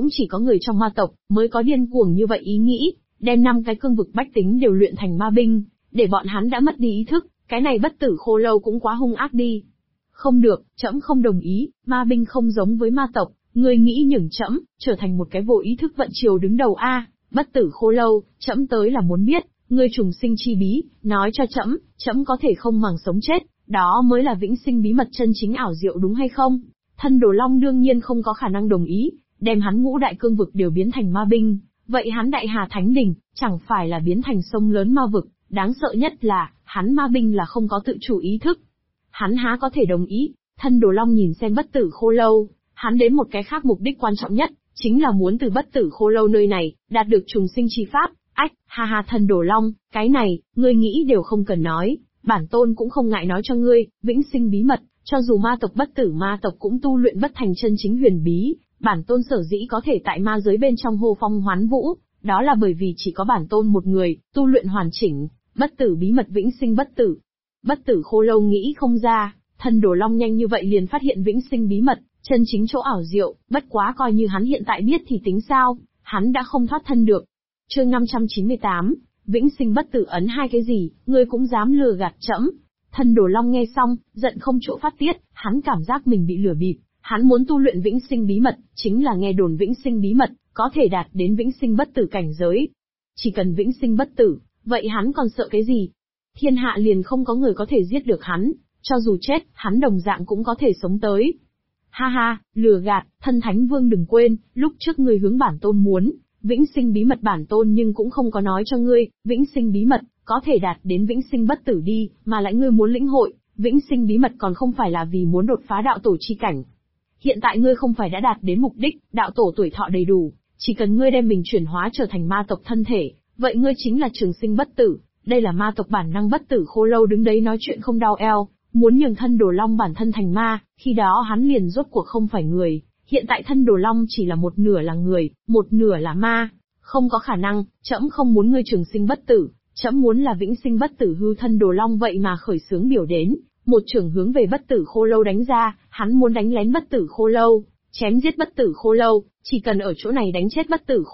cũng chỉ có người trong ma tộc mới có điên cuồng như vậy ý nghĩ, đem 5 cái cương vực bách tính đều luyện thành ma binh, để bọn hắn đã mất đi ý thức, cái này bất tử khô lâu cũng quá hung ác đi. Không được, trẫm không đồng ý, ma binh không giống với ma tộc, ngươi nghĩ nhường trẫm trở thành một cái vô ý thức vận triều đứng đầu a? Bất tử khô lâu, trẫm tới là muốn biết, ngươi trùng sinh chi bí, nói cho trẫm, trẫm có thể không màng sống chết, đó mới là vĩnh sinh bí mật chân chính ảo diệu đúng hay không? Thân Đồ Long đương nhiên không có khả năng đồng ý, đem hắn ngũ đại cương vực đều biến thành ma binh, vậy hắn Đại Hà Thánh Đình, chẳng phải là biến thành sông lớn ma vực, đáng sợ nhất là, hắn ma binh là không có tự chủ ý thức. Hắn há có thể đồng ý? Thân Đồ Long nhìn xem bất tử khô lâu, hắn đến một cái khác mục đích quan trọng nhất, chính là muốn từ bất tử khô lâu nơi này, đạt được trùng sinh chi pháp. Ách, ha ha Thân Đồ Long, cái này, ngươi nghĩ đều không cần nói, bản tôn cũng không ngại nói cho ngươi, vĩnh sinh bí mật, cho dù ma tộc bất tử ma tộc cũng tu luyện bất thành chân chính huyền bí, bản tôn sở dĩ có thể tại ma giới bên trong hô phong hoán vũ, đó là bởi vì chỉ có bản tôn một người, tu luyện hoàn chỉnh, bất tử bí mật vĩnh sinh bất tử. Bất tử khô lâu nghĩ không ra, Thân Đồ Long nhanh như vậy liền phát hiện vĩnh sinh bí mật, chân chính chỗ ảo diệu, bất quá coi như hắn hiện tại biết thì tính sao, hắn đã không thoát thân được. Chương 598, vĩnh sinh bất tử ấn hai cái gì, ngươi cũng dám lừa gạt trẫm? Thân Đồ Long nghe xong, giận không chỗ phát tiết, hắn cảm giác mình bị lừa bịp, hắn muốn tu luyện vĩnh sinh bí mật, chính là nghe đồn vĩnh sinh bí mật, có thể đạt đến vĩnh sinh bất tử cảnh giới. Chỉ cần vĩnh sinh bất tử, vậy hắn còn sợ cái gì? Thiên hạ liền không có người có thể giết được hắn, cho dù chết, hắn đồng dạng cũng có thể sống tới. Ha ha, lừa gạt, Thân Thánh Vương đừng quên, lúc trước ngươi hướng bản tôn muốn, vĩnh sinh bí mật bản tôn nhưng cũng không có nói cho ngươi, vĩnh sinh bí mật, có thể đạt đến vĩnh sinh bất tử đi, mà lại ngươi muốn lĩnh hội, vĩnh sinh bí mật còn không phải là vì muốn đột phá đạo tổ chi cảnh. Hiện tại ngươi không phải đã đạt đến mục đích, đạo tổ tuổi thọ đầy đủ, chỉ cần ngươi đem mình chuyển hóa trở thành ma tộc thân thể, vậy ngươi chính là trường sinh bất tử, đây là ma tộc bản năng bất tử khô lâu đứng đấy nói chuyện không đau eo, muốn nhường Thân Đồ Long bản thân thành ma, khi đó hắn liền rốt cuộc không phải người, hiện tại Thân Đồ Long chỉ là một nửa là người, một nửa là ma, không có khả năng, trẫm không muốn ngươi trường sinh bất tử, trẫm muốn là vĩnh sinh bất tử hư. Thân Đồ Long vậy mà khởi xướng biểu đến, một chưởng hướng về bất tử khô lâu đánh ra, hắn muốn đánh lén bất tử khô lâu, chém giết bất tử khô lâu, chỉ cần ở chỗ này đánh chết bất tử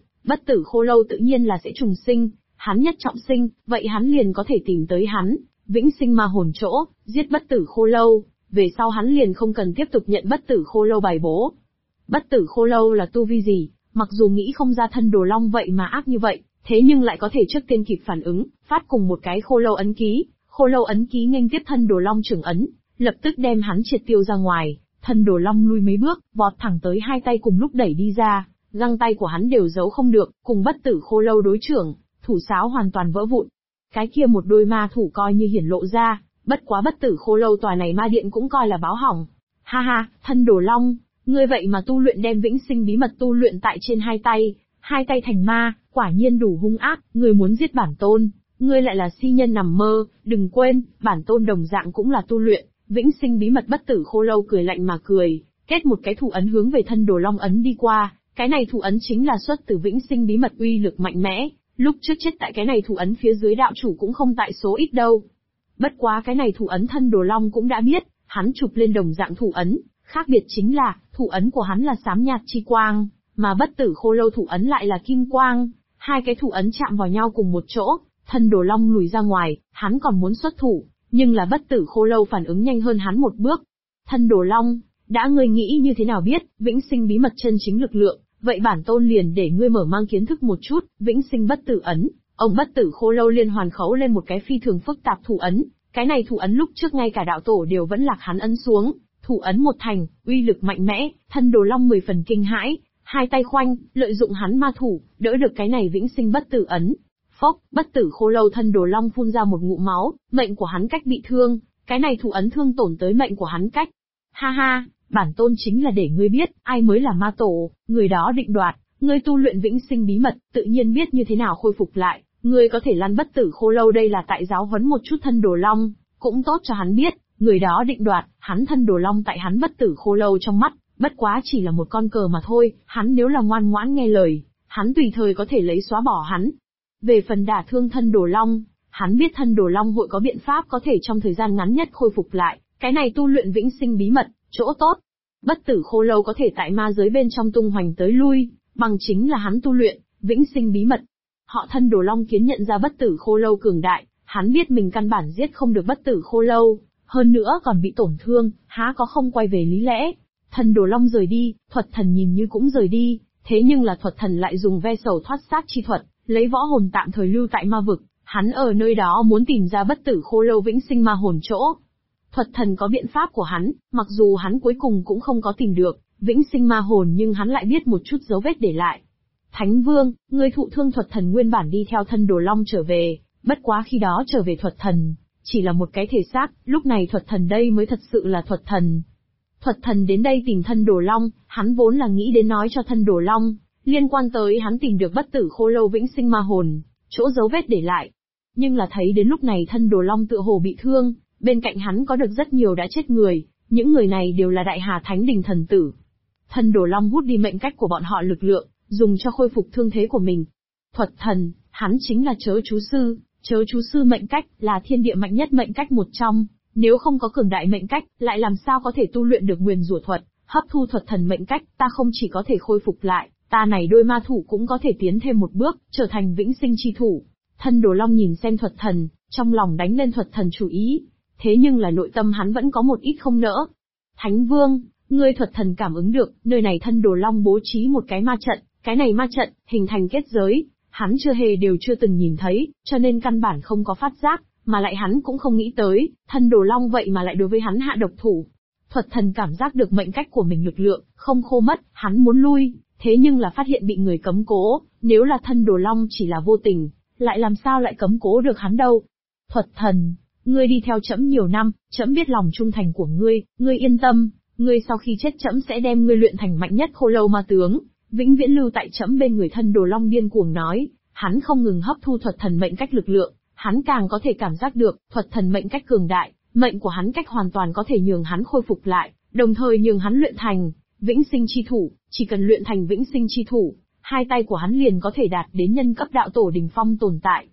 khô lâu tự nhiên là sẽ trùng sinh, hắn nhất trọng sinh, vậy hắn liền có thể tìm tới hắn, vĩnh sinh ma hồn chỗ, giết bất tử khô lâu, về sau hắn liền không cần tiếp tục nhận bất tử khô lâu bài bố. Bất tử khô lâu là tu vi gì, mặc dù nghĩ không ra Thân Đồ Long vậy mà ác như vậy, thế nhưng lại có thể trước tiên kịp phản ứng, phát cùng một cái khô lâu ấn ký nghênh tiếp Thân Đồ Long trưởng ấn, lập tức đem hắn triệt tiêu ra ngoài. Thân Đồ Long lui mấy bước, vọt thẳng tới hai tay cùng lúc đẩy đi ra, găng tay của hắn đều giấu không được, cùng bất tử khô lâu đối trưởng, thủ sáo hoàn toàn vỡ vụn. Cái kia một đôi ma thủ coi như hiển lộ ra, bất quá bất tử khô lâu tòa này ma điện cũng coi là báo hỏng. Ha ha, Thân Đồ Long, ngươi vậy mà tu luyện đem vĩnh sinh bí mật tu luyện tại trên hai tay thành ma, quả nhiên đủ hung ác, ngươi muốn giết bản tôn, ngươi lại là si nhân nằm mơ, đừng quên, bản tôn đồng dạng cũng là tu luyện, vĩnh sinh bí mật. Bất tử khô lâu cười lạnh mà cười, kết một cái thủ ấn hướng về Thân Đồ Long ấn đi qua, cái này thủ ấn chính là xuất từ vĩnh sinh bí mật uy lực mạnh mẽ, lúc trước chết tại cái này thủ ấn phía dưới đạo chủ cũng không tại số ít đâu. Bất quá cái này thủ ấn Thân Đồ Long cũng đã biết, hắn chụp lên đồng dạng thủ ấn, khác biệt chính là, thủ ấn của hắn là xám nhạt chi quang, mà bất tử khô lâu thủ ấn lại là kim quang, hai cái thủ ấn chạm vào nhau cùng một chỗ, Thân Đồ Long lùi ra ngoài, hắn còn muốn xuất thủ, nhưng là bất tử khô lâu phản ứng nhanh hơn hắn một bước. Thân Đồ Long, đã ngươi nghĩ như thế nào biết, vĩnh sinh bí mật chân chính lực lượng, vậy bản tôn liền để ngươi mở mang kiến thức một chút, vĩnh sinh bất tử ấn. Ông bất tử khô lâu liên hoàn khấu lên một cái phi thường phức tạp thủ ấn, cái này thủ ấn lúc trước ngay cả đạo tổ đều vẫn lạc hắn ấn xuống, thủ ấn một thành, uy lực mạnh mẽ, Thân Đồ Long 10 phần kinh hãi, hai tay khoanh, lợi dụng hắn ma thủ, đỡ được cái này vĩnh sinh bất tử ấn. Phốc, bất tử khô lâu Thân Đồ Long phun ra một ngụm máu, mệnh của hắn cách bị thương, cái này thủ ấn thương tổn tới mệnh của hắn cách. Ha ha, bản tôn chính là để ngươi biết, ai mới là ma tổ, người đó định đoạt, ngươi tu luyện vĩnh sinh bí mật, tự nhiên biết như thế nào khôi phục lại, ngươi có thể lăn bất tử khô lâu đây là tại giáo huấn một chút Thân Đồ Long, cũng tốt cho hắn biết, người đó định đoạt, hắn Thân Đồ Long tại hắn bất tử khô lâu trong mắt, bất quá chỉ là một con cờ mà thôi, hắn nếu là ngoan ngoãn nghe lời, hắn tùy thời có thể lấy xóa bỏ hắn. Về phần đả thương Thân Đồ Long, hắn biết Thân Đồ Long hội có biện pháp có thể trong thời gian ngắn nhất khôi phục lại, cái này tu luyện vĩnh sinh bí mật, chỗ tốt. Bất tử khô lâu có thể tại ma giới bên trong tung hoành tới lui, bằng chính là hắn tu luyện, vĩnh sinh bí mật. Họ Thân Đồ Long Kiến nhận ra bất tử khô lâu cường đại, hắn biết mình căn bản giết không được bất tử khô lâu, hơn nữa còn bị tổn thương, há có không quay về lý lẽ. Thân Đồ Long rời đi, Thuật Thần nhìn như cũng rời đi, thế nhưng là Thuật Thần lại dùng ve sầu thoát xác chi thuật, lấy võ hồn tạm thời lưu tại ma vực, hắn ở nơi đó muốn tìm ra bất tử khô lâu vĩnh sinh ma hồn chỗ. Thuật Thần có biện pháp của hắn, mặc dù hắn cuối cùng cũng không có tìm được vĩnh sinh ma hồn nhưng hắn lại biết một chút dấu vết để lại. Thánh Vương, ngươi thụ thương. Thuật Thần nguyên bản đi theo Thân Đồ Long trở về, bất quá khi đó trở về Thuật Thần chỉ là một cái thể xác, lúc này Thuật Thần đây mới thật sự là Thuật Thần. Thuật Thần đến đây tìm Thân Đồ Long, hắn vốn là nghĩ đến nói cho Thân Đồ Long, liên quan tới hắn tìm được bất tử khô lâu vĩnh sinh ma hồn, chỗ dấu vết để lại. Nhưng là thấy đến lúc này Thân Đồ Long tựa hồ bị thương, bên cạnh hắn có được rất nhiều đã chết người, những người này đều là Đại Hà Thánh Đình thần tử. Thân Đồ Long hút đi mệnh cách của bọn họ lực lượng, dùng cho khôi phục thương thế của mình. Thuật Thần, hắn chính là Chớ Chú Sư. Chớ Chú Sư mệnh cách là thiên địa mạnh nhất mệnh cách một trong, nếu không có cường đại mệnh cách, lại làm sao có thể tu luyện được nguyền rủa thuật, hấp thu Thuật Thần mệnh cách, ta không chỉ có thể khôi phục lại, ta này đôi ma thủ cũng có thể tiến thêm một bước, trở thành vĩnh sinh chi thủ. Thân Đồ Long nhìn xem Thuật Thần, trong lòng đánh lên Thuật Thần chủ ý, thế nhưng là nội tâm hắn vẫn có một ít không nỡ. Thánh Vương, ngươi Thuật Thần cảm ứng được, nơi này Thân Đồ Long bố trí một cái ma trận, cái này ma trận hình thành kết giới, hắn chưa từng nhìn thấy, cho nên căn bản không có phát giác, mà lại hắn cũng không nghĩ tới, Thân Đồ Long vậy mà lại đối với hắn hạ độc thủ. Thuật Thần cảm giác được mệnh cách của mình lực lượng không khô mất, hắn muốn lui, thế nhưng là phát hiện bị người cấm cố, nếu là Thân Đồ Long chỉ là vô tình, lại làm sao lại cấm cố được hắn đâu. Thuật Thần, ngươi đi theo trẫm nhiều năm, trẫm biết lòng trung thành của ngươi yên tâm, ngươi sau khi chết trẫm sẽ đem ngươi luyện thành mạnh nhất khô lâu ma tướng, vĩnh viễn lưu tại trẫm bên người. Thân Đồ Long điên cuồng nói, hắn không ngừng hấp thu Thuật Thần mệnh cách lực lượng, hắn càng có thể cảm giác được Thuật Thần mệnh cách cường đại, mệnh của hắn cách hoàn toàn có thể nhường hắn khôi phục lại, đồng thời nhường hắn luyện thành vĩnh sinh chi thủ, chỉ cần luyện thành vĩnh sinh chi thủ, hai tay của hắn liền có thể đạt đến nhân cấp đạo tổ đỉnh phong tồn tại.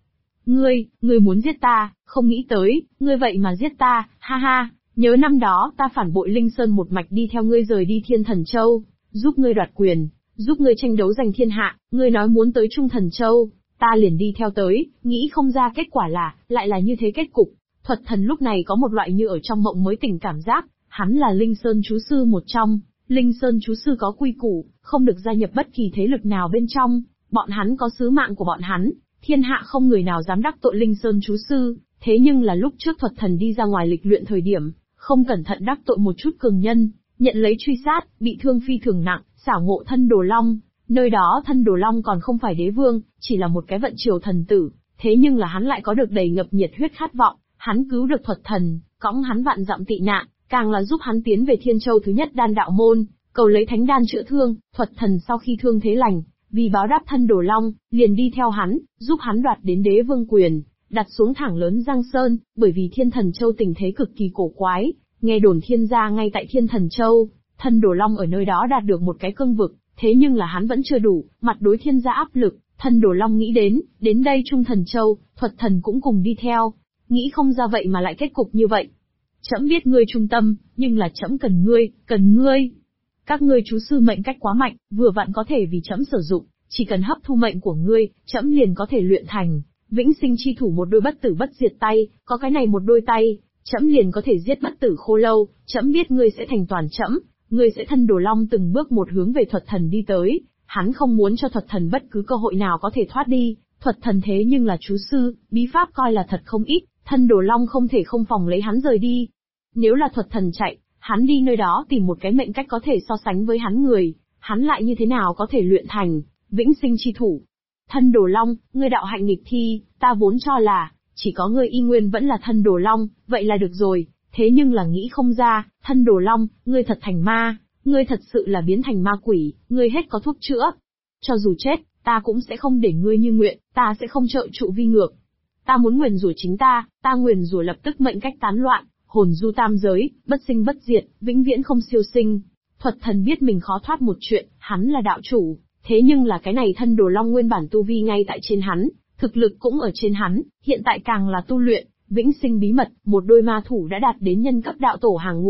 Ngươi muốn giết ta, không nghĩ tới, ngươi vậy mà giết ta, ha ha, nhớ năm đó ta phản bội Linh Sơn một mạch đi theo ngươi rời đi Thiên Thần Châu, giúp ngươi đoạt quyền, giúp ngươi tranh đấu giành thiên hạ, ngươi nói muốn tới Trung Thần Châu, ta liền đi theo tới, nghĩ không ra kết quả lại là như thế kết cục. Thuật Thần lúc này có một loại như ở trong mộng mới tỉnh cảm giác, hắn là Linh Sơn Chú Sư một trong, Linh Sơn Chú Sư có quy củ, không được gia nhập bất kỳ thế lực nào bên trong, bọn hắn có sứ mạng của bọn hắn, thiên hạ không người nào dám đắc tội Linh Sơn Chú Sư, thế nhưng là lúc trước Thuật Thần đi ra ngoài lịch luyện thời điểm, không cẩn thận đắc tội một chút cường nhân, nhận lấy truy sát, bị thương phi thường nặng, xảo ngộ Thân Đồ Long, nơi đó Thân Đồ Long còn không phải đế vương, chỉ là một cái vận triều thần tử, thế nhưng là hắn lại có được đầy ngập nhiệt huyết khát vọng, hắn cứu được Thuật Thần, cõng hắn vạn dặm tị nạn, càng là giúp hắn tiến về Thiên Châu thứ nhất đan đạo môn, cầu lấy thánh đan chữa thương. Thuật Thần sau khi thương thế lành, vì báo đáp Thân Đồ Long, liền đi theo hắn, giúp hắn đoạt đến đế vương quyền, đặt xuống thẳng lớn Giang Sơn, bởi vì Thiên Thần Châu tình thế cực kỳ cổ quái, nghe đồn thiên gia ngay tại Thiên Thần Châu, Thân Đồ Long ở nơi đó đạt được một cái cương vực, thế nhưng là hắn vẫn chưa đủ, mặt đối thiên gia áp lực, Thân Đồ Long nghĩ đến đây Trung Thần Châu, Thuật Thần cũng cùng đi theo, nghĩ không ra vậy mà lại kết cục như vậy. Trẫm biết ngươi trung tâm, nhưng là trẫm cần ngươi. Các ngươi chú sư mệnh cách quá mạnh, vừa vặn có thể vì trẫm sử dụng, chỉ cần hấp thu mệnh của ngươi, trẫm liền có thể luyện thành vĩnh sinh chi thủ, một đôi bất tử bất diệt tay, có cái này một đôi tay, trẫm liền có thể giết bất tử khô lâu, trẫm biết ngươi sẽ thành toàn trẫm, ngươi sẽ. Thân Đồ Long từng bước một hướng về Thuật Thần đi tới, hắn không muốn cho Thuật Thần bất cứ cơ hội nào có thể thoát đi. Thuật Thần thế nhưng là chú sư, bí pháp coi là thật không ít, Thân Đồ Long không thể không phòng lấy hắn rời đi. Nếu là Thuật Thần chạy, hắn đi nơi đó tìm một cái mệnh cách có thể so sánh với hắn người, hắn lại như thế nào có thể luyện thành vĩnh sinh chi thủ. Thân Đồ Long, ngươi đạo hạnh nghịch thi, ta vốn cho là chỉ có ngươi y nguyên vẫn là Thân Đồ Long, vậy là được rồi, thế nhưng là nghĩ không ra, Thân Đồ Long, ngươi thật thành ma, ngươi thật sự là biến thành ma quỷ, ngươi hết có thuốc chữa. Cho dù chết, ta cũng sẽ không để ngươi như nguyện, ta sẽ không trợ trụ vi ngược. Ta muốn nguyền rủa chính ta nguyền rủa lập tức mệnh cách tán loạn, hồn du tam giới, bất sinh bất diệt, vĩnh viễn không siêu sinh. Thuật Thần biết mình khó thoát một chuyện, hắn là đạo chủ, thế nhưng là cái này Thân Đồ Long nguyên bản tu vi ngay tại trên hắn, thực lực cũng ở trên hắn, hiện tại càng là tu luyện vĩnh sinh bí mật, một đôi ma thủ đã đạt đến nhân cấp đạo tổ hàng ngũ,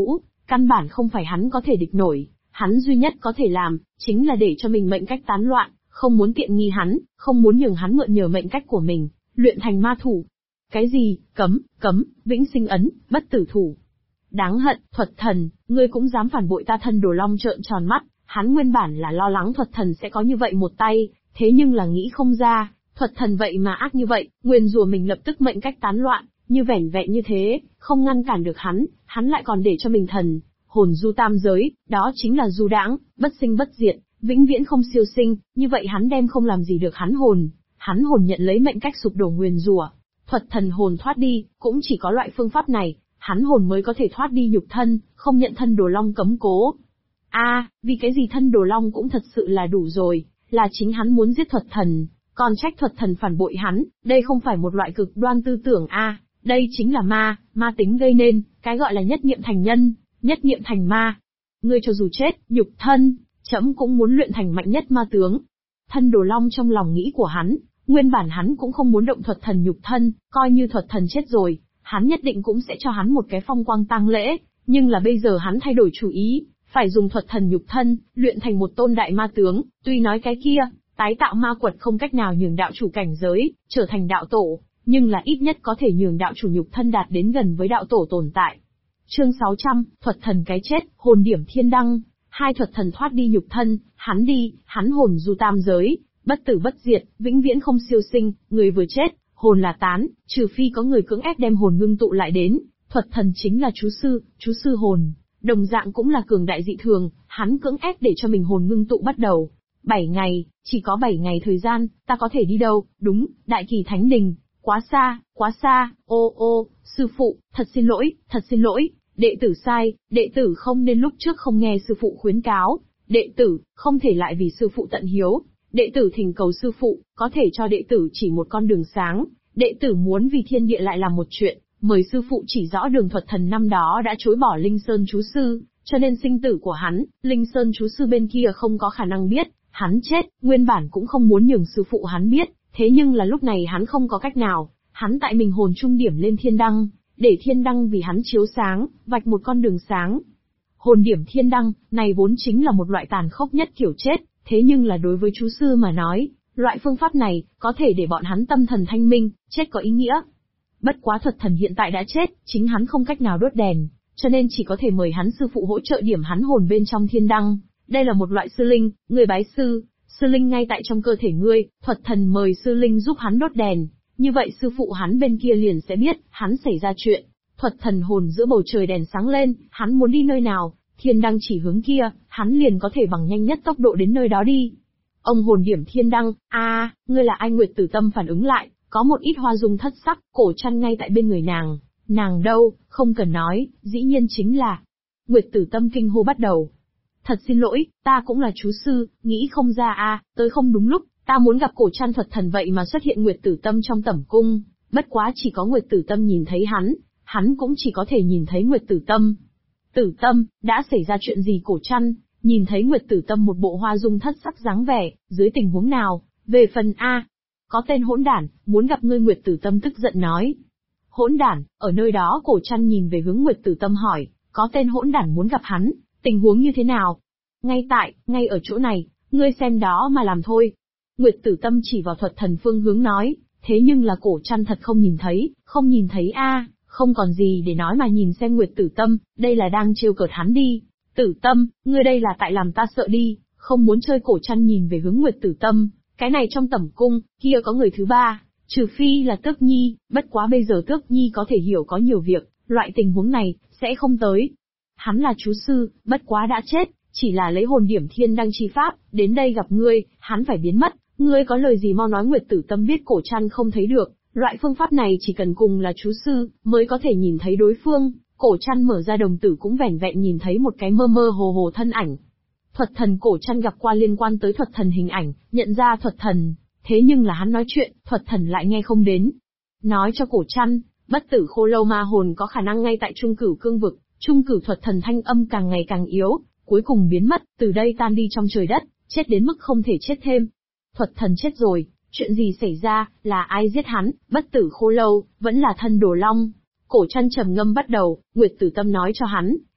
căn bản không phải hắn có thể địch nổi, hắn duy nhất có thể làm, chính là để cho mình mệnh cách tán loạn, không muốn tiện nghi hắn, không muốn nhường hắn mượn nhờ mệnh cách của mình, luyện thành ma thủ. Cái gì, cấm, vĩnh sinh ấn, bất tử thủ. Đáng hận, Thuật Thần, ngươi cũng dám phản bội ta. Thân Đồ Long trợn tròn mắt, hắn nguyên bản là lo lắng Thuật Thần sẽ có như vậy một tay, thế nhưng là nghĩ không ra, Thuật Thần vậy mà ác như vậy, nguyền rủa mình lập tức mệnh cách tán loạn, như vẻn vẹn như thế, không ngăn cản được hắn lại còn để cho mình thần hồn du tam giới, đó chính là du đãng, bất sinh bất diệt, vĩnh viễn không siêu sinh, như vậy hắn đem không làm gì được hắn hồn nhận lấy mệnh cách sụp đổ nguyền rủa, Thuật Thần hồn thoát đi, cũng chỉ có loại phương pháp này, hắn hồn mới có thể thoát đi nhục thân, không nhận Thân Đồ Long cấm cố. Vì cái gì Thân Đồ Long cũng thật sự là đủ rồi, là chính hắn muốn giết Thuật Thần, còn trách Thuật Thần phản bội hắn, đây không phải một loại cực đoan tư tưởng đây chính là ma tính gây nên, cái gọi là nhất niệm thành nhân, nhất niệm thành ma. Ngươi cho dù chết, nhục thân, trẫm cũng muốn luyện thành mạnh nhất ma tướng. Thân Đồ Long trong lòng nghĩ của hắn, nguyên bản hắn cũng không muốn động Thuật Thần nhục thân, coi như Thuật Thần chết rồi, hắn nhất định cũng sẽ cho hắn một cái phong quang tang lễ, nhưng là bây giờ hắn thay đổi chủ ý, phải dùng Thuật Thần nhục thân, luyện thành một tôn đại ma tướng, tuy nói cái kia, tái tạo ma quật không cách nào nhường đạo chủ cảnh giới, trở thành đạo tổ, nhưng là ít nhất có thể nhường đạo chủ nhục thân đạt đến gần với đạo tổ tồn tại. Chương 600, Thuật Thần cái chết, hồn điểm thiên đăng, hai Thuật Thần thoát đi nhục thân, hắn hồn du tam giới, bất tử bất diệt, vĩnh viễn không siêu sinh, người vừa chết, hồn là tán, trừ phi có người cưỡng ép đem hồn ngưng tụ lại đến, Thuật Thần chính là chú sư hồn, đồng dạng cũng là cường đại dị thường, hắn cưỡng ép để cho mình hồn ngưng tụ bắt đầu. 7 ngày, chỉ có 7 ngày thời gian, ta có thể đi đâu? Đúng, Đại Kỳ Thánh Đình. Quá xa, sư phụ, thật xin lỗi, đệ tử sai, đệ tử không nên lúc trước không nghe sư phụ khuyến cáo, đệ tử, không thể lại vì sư phụ tận hiếu, đệ tử thỉnh cầu sư phụ, có thể cho đệ tử chỉ một con đường sáng, đệ tử muốn vì thiên địa lại làm một chuyện, mời sư phụ chỉ rõ đường. Thuật Thần năm đó đã chối bỏ Linh Sơn chú sư, cho nên sinh tử của hắn, Linh Sơn chú sư bên kia không có khả năng biết, hắn chết, nguyên bản cũng không muốn nhường sư phụ hắn biết. Thế nhưng là lúc này hắn không có cách nào, hắn tại mình hồn trung điểm lên thiên đăng, để thiên đăng vì hắn chiếu sáng, vạch một con đường sáng. Hồn điểm thiên đăng, này vốn chính là một loại tàn khốc nhất kiểu chết, thế nhưng là đối với chú sư mà nói, loại phương pháp này, có thể để bọn hắn tâm thần thanh minh, chết có ý nghĩa. Bất quá Thuật Thần hiện tại đã chết, chính hắn không cách nào đốt đèn, cho nên chỉ có thể mời hắn sư phụ hỗ trợ điểm hắn hồn bên trong thiên đăng. Đây là một loại sư linh, người bái sư. Sư linh ngay tại trong cơ thể ngươi, Thuật Thần mời sư linh giúp hắn đốt đèn, như vậy sư phụ hắn bên kia liền sẽ biết, hắn xảy ra chuyện. Thuật Thần hồn giữa bầu trời đèn sáng lên, hắn muốn đi nơi nào, thiên đăng chỉ hướng kia, hắn liền có thể bằng nhanh nhất tốc độ đến nơi đó đi. Ông hồn điểm thiên đăng, ngươi là ai? Nguyệt Tử Tâm phản ứng lại, có một ít hoa dung thất sắc, cổ trăn ngay tại bên người nàng đâu, không cần nói, dĩ nhiên chính là. Nguyệt Tử Tâm kinh hô bắt đầu. Thật xin lỗi, ta cũng là chú sư, nghĩ không ra tới không đúng lúc, ta muốn gặp cổ trăn. Thuật Thần vậy mà xuất hiện Nguyệt Tử Tâm trong tẩm cung, bất quá chỉ có Nguyệt Tử Tâm nhìn thấy hắn cũng chỉ có thể nhìn thấy Nguyệt Tử Tâm. Tử Tâm, đã xảy ra chuyện gì? Cổ trăn, nhìn thấy Nguyệt Tử Tâm một bộ hoa dung thất sắc dáng vẻ, dưới tình huống nào, về phần có tên hỗn đản, muốn gặp ngươi. Nguyệt Tử Tâm tức giận nói. Hỗn đản, ở nơi đó cổ trăn nhìn về hướng Nguyệt Tử Tâm hỏi, có tên hỗn đản muốn gặp hắn. Tình huống như thế nào? Ngay ở chỗ này, ngươi xem đó mà làm thôi. Nguyệt Tử Tâm chỉ vào Thuật Thần phương hướng nói, thế nhưng là cổ trăn thật không nhìn thấy không còn gì để nói mà nhìn xem Nguyệt Tử Tâm, đây là đang trêu cợt hắn đi. Tử Tâm, ngươi đây là tại làm ta sợ đi, không muốn chơi. Cổ trăn nhìn về hướng Nguyệt Tử Tâm, cái này trong tẩm cung, kia có người thứ ba, trừ phi là Tước Nhi, bất quá bây giờ Tước Nhi có thể hiểu có nhiều việc, loại tình huống này, sẽ không tới. Hắn là chú sư, bất quá đã chết, chỉ là lấy hồn điểm thiên đăng chi pháp, đến đây gặp ngươi, hắn phải biến mất, ngươi có lời gì mau nói. Nguyệt Tử Tâm biết cổ trăn không thấy được, loại phương pháp này chỉ cần cùng là chú sư, mới có thể nhìn thấy đối phương, cổ trăn mở ra đồng tử cũng vẻn vẹn nhìn thấy một cái mơ mơ hồ hồ thân ảnh. Thuật Thần cổ trăn gặp qua liên quan tới Thuật Thần hình ảnh, nhận ra Thuật Thần, thế nhưng là hắn nói chuyện, Thuật Thần lại nghe không đến. Nói cho cổ trăn, bất tử khô lâu ma hồn có khả năng ngay tại Trung Cửu cương vực. Trung Cửu Thuật Thần thanh âm càng ngày càng yếu, cuối cùng biến mất, từ đây tan đi trong trời đất, chết đến mức không thể chết thêm. Thuật Thần chết rồi, chuyện gì xảy ra, là ai giết hắn? Bất tử khô lâu, vẫn là Thân Đồ Long. Cổ trăn trầm ngâm bắt đầu, Nguyệt Tử Tâm nói cho hắn,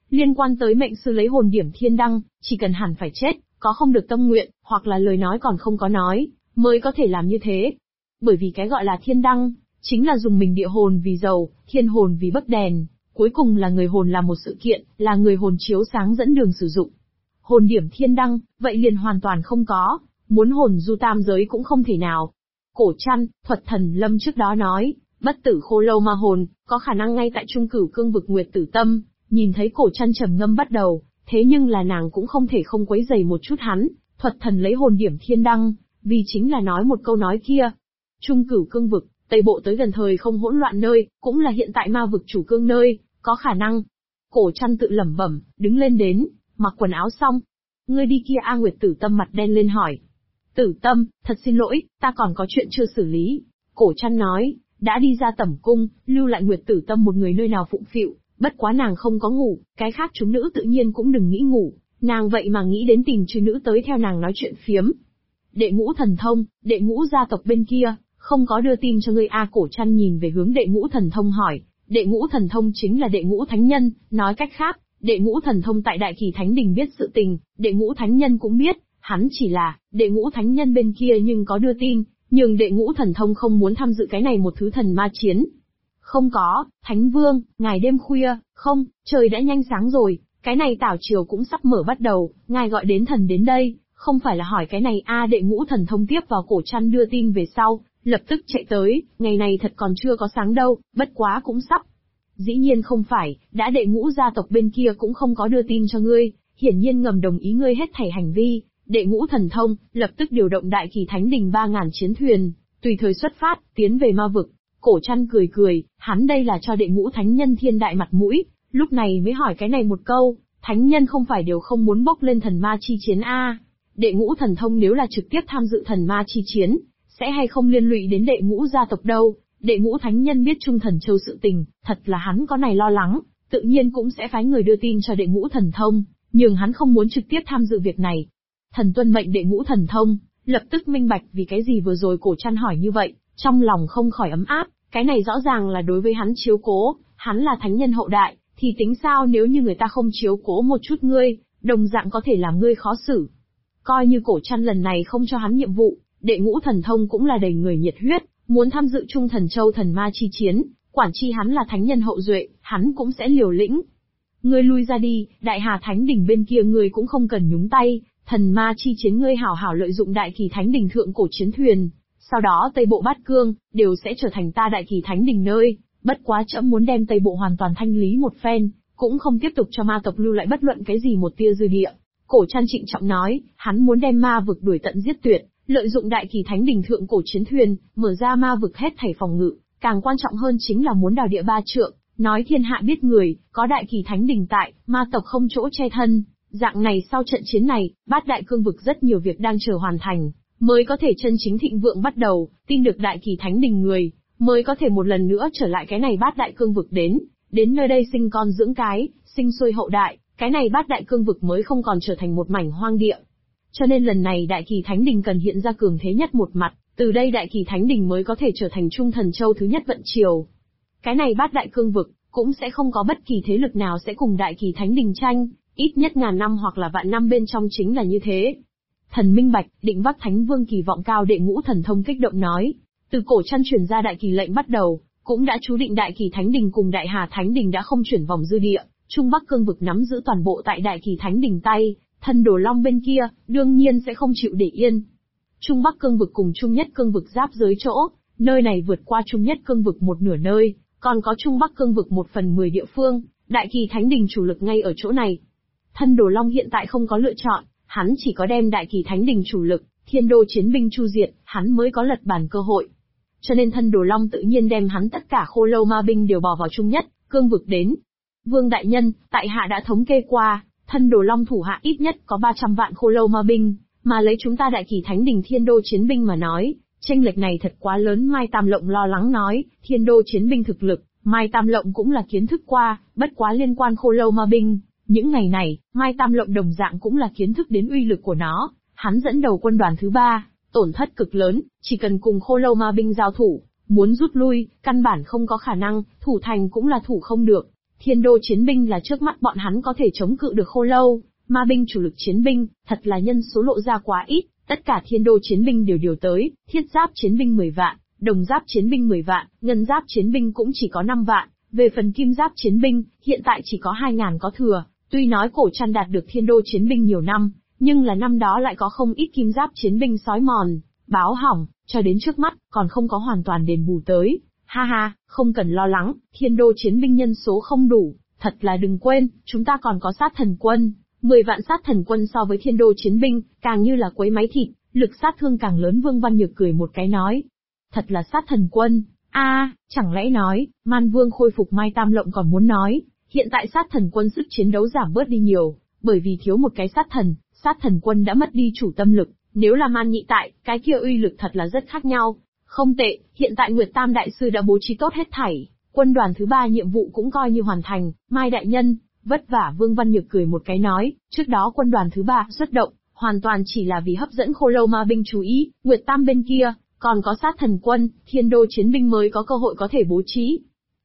Liên quan tới mệnh sư lấy hồn điểm thiên đăng, chỉ cần hẳn phải chết, có không được tâm nguyện, hoặc là lời nói còn không có nói, mới có thể làm như thế. Bởi vì cái gọi là thiên đăng, chính là dùng mình địa hồn vì dầu, thiên hồn vì bấc đèn, cuối cùng là người hồn làm một sự kiện, là người hồn chiếu sáng dẫn đường sử dụng. Hồn điểm thiên đăng, vậy liền hoàn toàn không có, muốn hồn du tam giới cũng không thể nào. Cổ Trăn, Thuật Thần Lâm trước đó nói, bất tử khô lâu ma hồn, có khả năng ngay tại trung cửu cương vực Nguyệt Tử Tâm, nhìn thấy Cổ Trăn trầm ngâm bắt đầu, thế nhưng là nàng cũng không thể không quấy rầy một chút hắn, Thuật Thần lấy hồn điểm thiên đăng, vì chính là nói một câu nói kia. Trung cửu cương vực, Tây Bộ tới gần thời không hỗn loạn nơi, cũng là hiện tại ma vực chủ cương nơi, có khả năng. Cổ Trăn tự lẩm bẩm, đứng lên đến, mặc quần áo xong. Ngươi đi kia A Nguyệt Tử Tâm mặt đen lên hỏi. Tử Tâm, thật xin lỗi, ta còn có chuyện chưa xử lý. Cổ Trăn nói, đã đi ra tẩm cung, lưu lại Nguyệt Tử Tâm một người nơi nào phụng phịu, bất quá nàng không có ngủ, cái khác chúng nữ tự nhiên cũng đừng nghĩ ngủ, nàng vậy mà nghĩ đến tìm chư nữ tới theo nàng nói chuyện phiếm. Đệ Ngũ Thần Thông, Đệ Ngũ gia tộc bên kia, không có đưa tin cho ngươi A. Cổ Trăn nhìn về hướng Đệ Ngũ Thần Thông hỏi, Đệ Ngũ Thần Thông chính là Đệ Ngũ Thánh Nhân, nói cách khác, Đệ Ngũ Thần Thông tại Đại Kỳ Thánh Đình biết sự tình, Đệ Ngũ Thánh Nhân cũng biết, hắn chỉ là, Đệ Ngũ Thánh Nhân bên kia nhưng có đưa tin, nhưng Đệ Ngũ Thần Thông không muốn tham dự cái này một thứ thần ma chiến. Không có, Thánh Vương, ngài đêm khuya, không, trời đã nhanh sáng rồi, cái này tảo triều cũng sắp mở bắt đầu, ngài gọi đến thần đến đây, không phải là hỏi cái này a. Đệ Ngũ Thần Thông tiếp vào Cổ Trăn đưa tin về sau, lập tức chạy tới, ngày này thật còn chưa có sáng đâu, bất quá cũng sắp. Dĩ nhiên không phải, đã Đệ Ngũ gia tộc bên kia cũng không có đưa tin cho ngươi, hiển nhiên ngầm đồng ý ngươi hết thảy hành vi. Đệ Ngũ Thần Thông, lập tức điều động Đại Kỳ Thánh Đình 3.000 chiến thuyền, tùy thời xuất phát, tiến về ma vực. Cổ Trăn cười cười, hắn đây là cho Đệ Ngũ Thánh Nhân thiên đại mặt mũi, lúc này mới hỏi cái này một câu, Thánh Nhân không phải đều không muốn bốc lên thần ma chi chiến a? Đệ Ngũ Thần Thông nếu là trực tiếp tham dự thần ma chi chiến, sẽ hay không liên lụy đến Đệ Ngũ gia tộc đâu? Đệ Ngũ Thánh Nhân biết Trung Thần Châu sự tình, thật là hắn có này lo lắng, tự nhiên cũng sẽ phái người đưa tin cho Đệ Ngũ Thần Thông, nhưng hắn không muốn trực tiếp tham dự việc này. Thần tuân mệnh Đệ Ngũ Thần Thông, lập tức minh bạch vì cái gì vừa rồi Cổ Trăn hỏi như vậy, trong lòng không khỏi ấm áp, cái này rõ ràng là đối với hắn chiếu cố, hắn là thánh nhân hậu đại, thì tính sao nếu như người ta không chiếu cố một chút ngươi, đồng dạng có thể làm ngươi khó xử. Coi như Cổ Trăn lần này không cho hắn nhiệm vụ, Đệ Ngũ Thần Thông cũng là đầy người nhiệt huyết, muốn tham dự Trung Thần Châu thần ma chi chiến, quản chi hắn là thánh nhân hậu duệ, hắn cũng sẽ liều lĩnh. Ngươi lui ra đi, Đại Hà Thánh Đình bên kia ngươi cũng không cần nhúng tay, thần ma chi chiến ngươi hảo hảo lợi dụng Đại Kỳ Thánh Đình thượng cổ chiến thuyền, sau đó Tây Bộ Bát Cương đều sẽ trở thành ta Đại Kỳ Thánh Đình nơi, bất quá trẫm muốn đem Tây Bộ hoàn toàn thanh lý một phen, cũng không tiếp tục cho ma tộc lưu lại bất luận cái gì một tia dư địa. Cổ Trăn trịnh trọng nói, hắn muốn đem ma vực đuổi tận giết tuyệt, lợi dụng Đại Kỳ Thánh Đình thượng cổ chiến thuyền, mở ra ma vực hết thảy phòng ngự, càng quan trọng hơn chính là muốn đào địa 3 trượng, nói thiên hạ biết người, có Đại Kỳ Thánh Đình tại, ma tộc không chỗ che thân. Dạng này sau trận chiến này, Bát Đại Cương vực rất nhiều việc đang chờ hoàn thành, mới có thể chân chính thịnh vượng bắt đầu, tin được Đại Kỳ Thánh Đình người, mới có thể một lần nữa trở lại cái này Bát Đại Cương vực đến nơi đây sinh con dưỡng cái, sinh sôi hậu đại, cái này Bát Đại Cương vực mới không còn trở thành một mảnh hoang địa. Cho nên lần này Đại Kỳ Thánh Đình cần hiện ra cường thế nhất một mặt, từ đây Đại Kỳ Thánh Đình mới có thể trở thành Trung Thần Châu thứ nhất vận triều. Cái này Bát Đại Cương vực, cũng sẽ không có bất kỳ thế lực nào sẽ cùng Đại Kỳ Thánh Đình tranh, ít nhất ngàn năm hoặc là vạn năm bên trong chính là như thế. Thần minh bạch, Định Vác Thánh Vương kỳ vọng cao. Đệ Ngũ Thần Thông kích động nói, từ Cổ Trăn truyền ra Đại Kỳ lệnh bắt đầu, cũng đã chú định Đại Kỳ Thánh Đình cùng Đại Hà Thánh Đình đã không chuyển vòng dư địa, Trung Bắc Cương vực nắm giữ toàn bộ tại Đại Kỳ Thánh Đình tay, Thân Đồ Long bên kia, đương nhiên sẽ không chịu để yên. Trung Bắc Cương vực cùng Trung Nhất Cương vực giáp giới chỗ, nơi này vượt qua Trung Nhất Cương vực một nửa nơi, còn có Trung Bắc Cương vực 1/10 địa phương, Đại Kỳ Thánh Đình chủ lực ngay ở chỗ này. Thân Đồ Long hiện tại không có lựa chọn, hắn chỉ có đem Đại Kỳ Thánh Đình chủ lực, Thiên Đô chiến binh chu diệt, hắn mới có lật bàn cơ hội. Cho nên Thân Đồ Long tự nhiên đem hắn tất cả khô lâu ma binh đều bỏ vào Trung Nhất Cương vực đến. Vương đại nhân, tại hạ đã thống kê qua, Thân Đồ Long thủ hạ ít nhất có 300 vạn khô lâu ma binh, mà lấy chúng ta Đại Kỳ Thánh Đình Thiên Đô chiến binh mà nói, chênh lệch này thật quá lớn. Mai Tam Lộng lo lắng nói, Thiên Đô chiến binh thực lực, Mai Tam Lộng cũng là kiến thức qua, bất quá liên quan khô lâu ma binh, những ngày này, Mai Tam Lộng đồng dạng cũng là kiến thức đến uy lực của nó, hắn dẫn đầu quân đoàn thứ 3, tổn thất cực lớn, chỉ cần cùng khô lâu ma binh giao thủ, muốn rút lui, căn bản không có khả năng, thủ thành cũng là thủ không được. Thiên đô chiến binh là trước mắt bọn hắn có thể chống cự được khô lâu, ma binh chủ lực chiến binh, thật là nhân số lộ ra quá ít, tất cả thiên đô chiến binh đều điều tới, thiết giáp chiến binh 10 vạn, đồng giáp chiến binh 10 vạn, ngân giáp chiến binh cũng chỉ có 5 vạn, về phần kim giáp chiến binh, hiện tại chỉ có 2.000 có thừa, tuy nói cổ trăn đạt được thiên đô chiến binh nhiều năm, nhưng là năm đó lại có không ít kim giáp chiến binh sói mòn, báo hỏng, cho đến trước mắt, còn không có hoàn toàn đền bù tới. Ha ha, không cần lo lắng, thiên đô chiến binh nhân số không đủ, thật là đừng quên, chúng ta còn có sát thần quân, 10 vạn sát thần quân so với thiên đô chiến binh, càng như là quấy máy thịt, lực sát thương càng lớn. Vương Văn Nhược cười một cái nói. Thật là sát thần quân, chẳng lẽ nói, Man Vương khôi phục Mai Tam Lộng còn muốn nói, hiện tại sát thần quân sức chiến đấu giảm bớt đi nhiều, bởi vì thiếu một cái sát thần quân đã mất đi chủ tâm lực, nếu là Man Nhị tại, cái kia uy lực thật là rất khác nhau. Không tệ, hiện tại Nguyệt Tam Đại Sư đã bố trí tốt hết thảy, quân đoàn thứ 3 nhiệm vụ cũng coi như hoàn thành, Mai Đại Nhân, vất vả. Vương Văn Nhược cười một cái nói, trước đó quân đoàn thứ 3 xuất động, hoàn toàn chỉ là vì hấp dẫn khô lâu ma binh chú ý, Nguyệt Tam bên kia, còn có sát thần quân, thiên đô chiến binh mới có cơ hội có thể bố trí.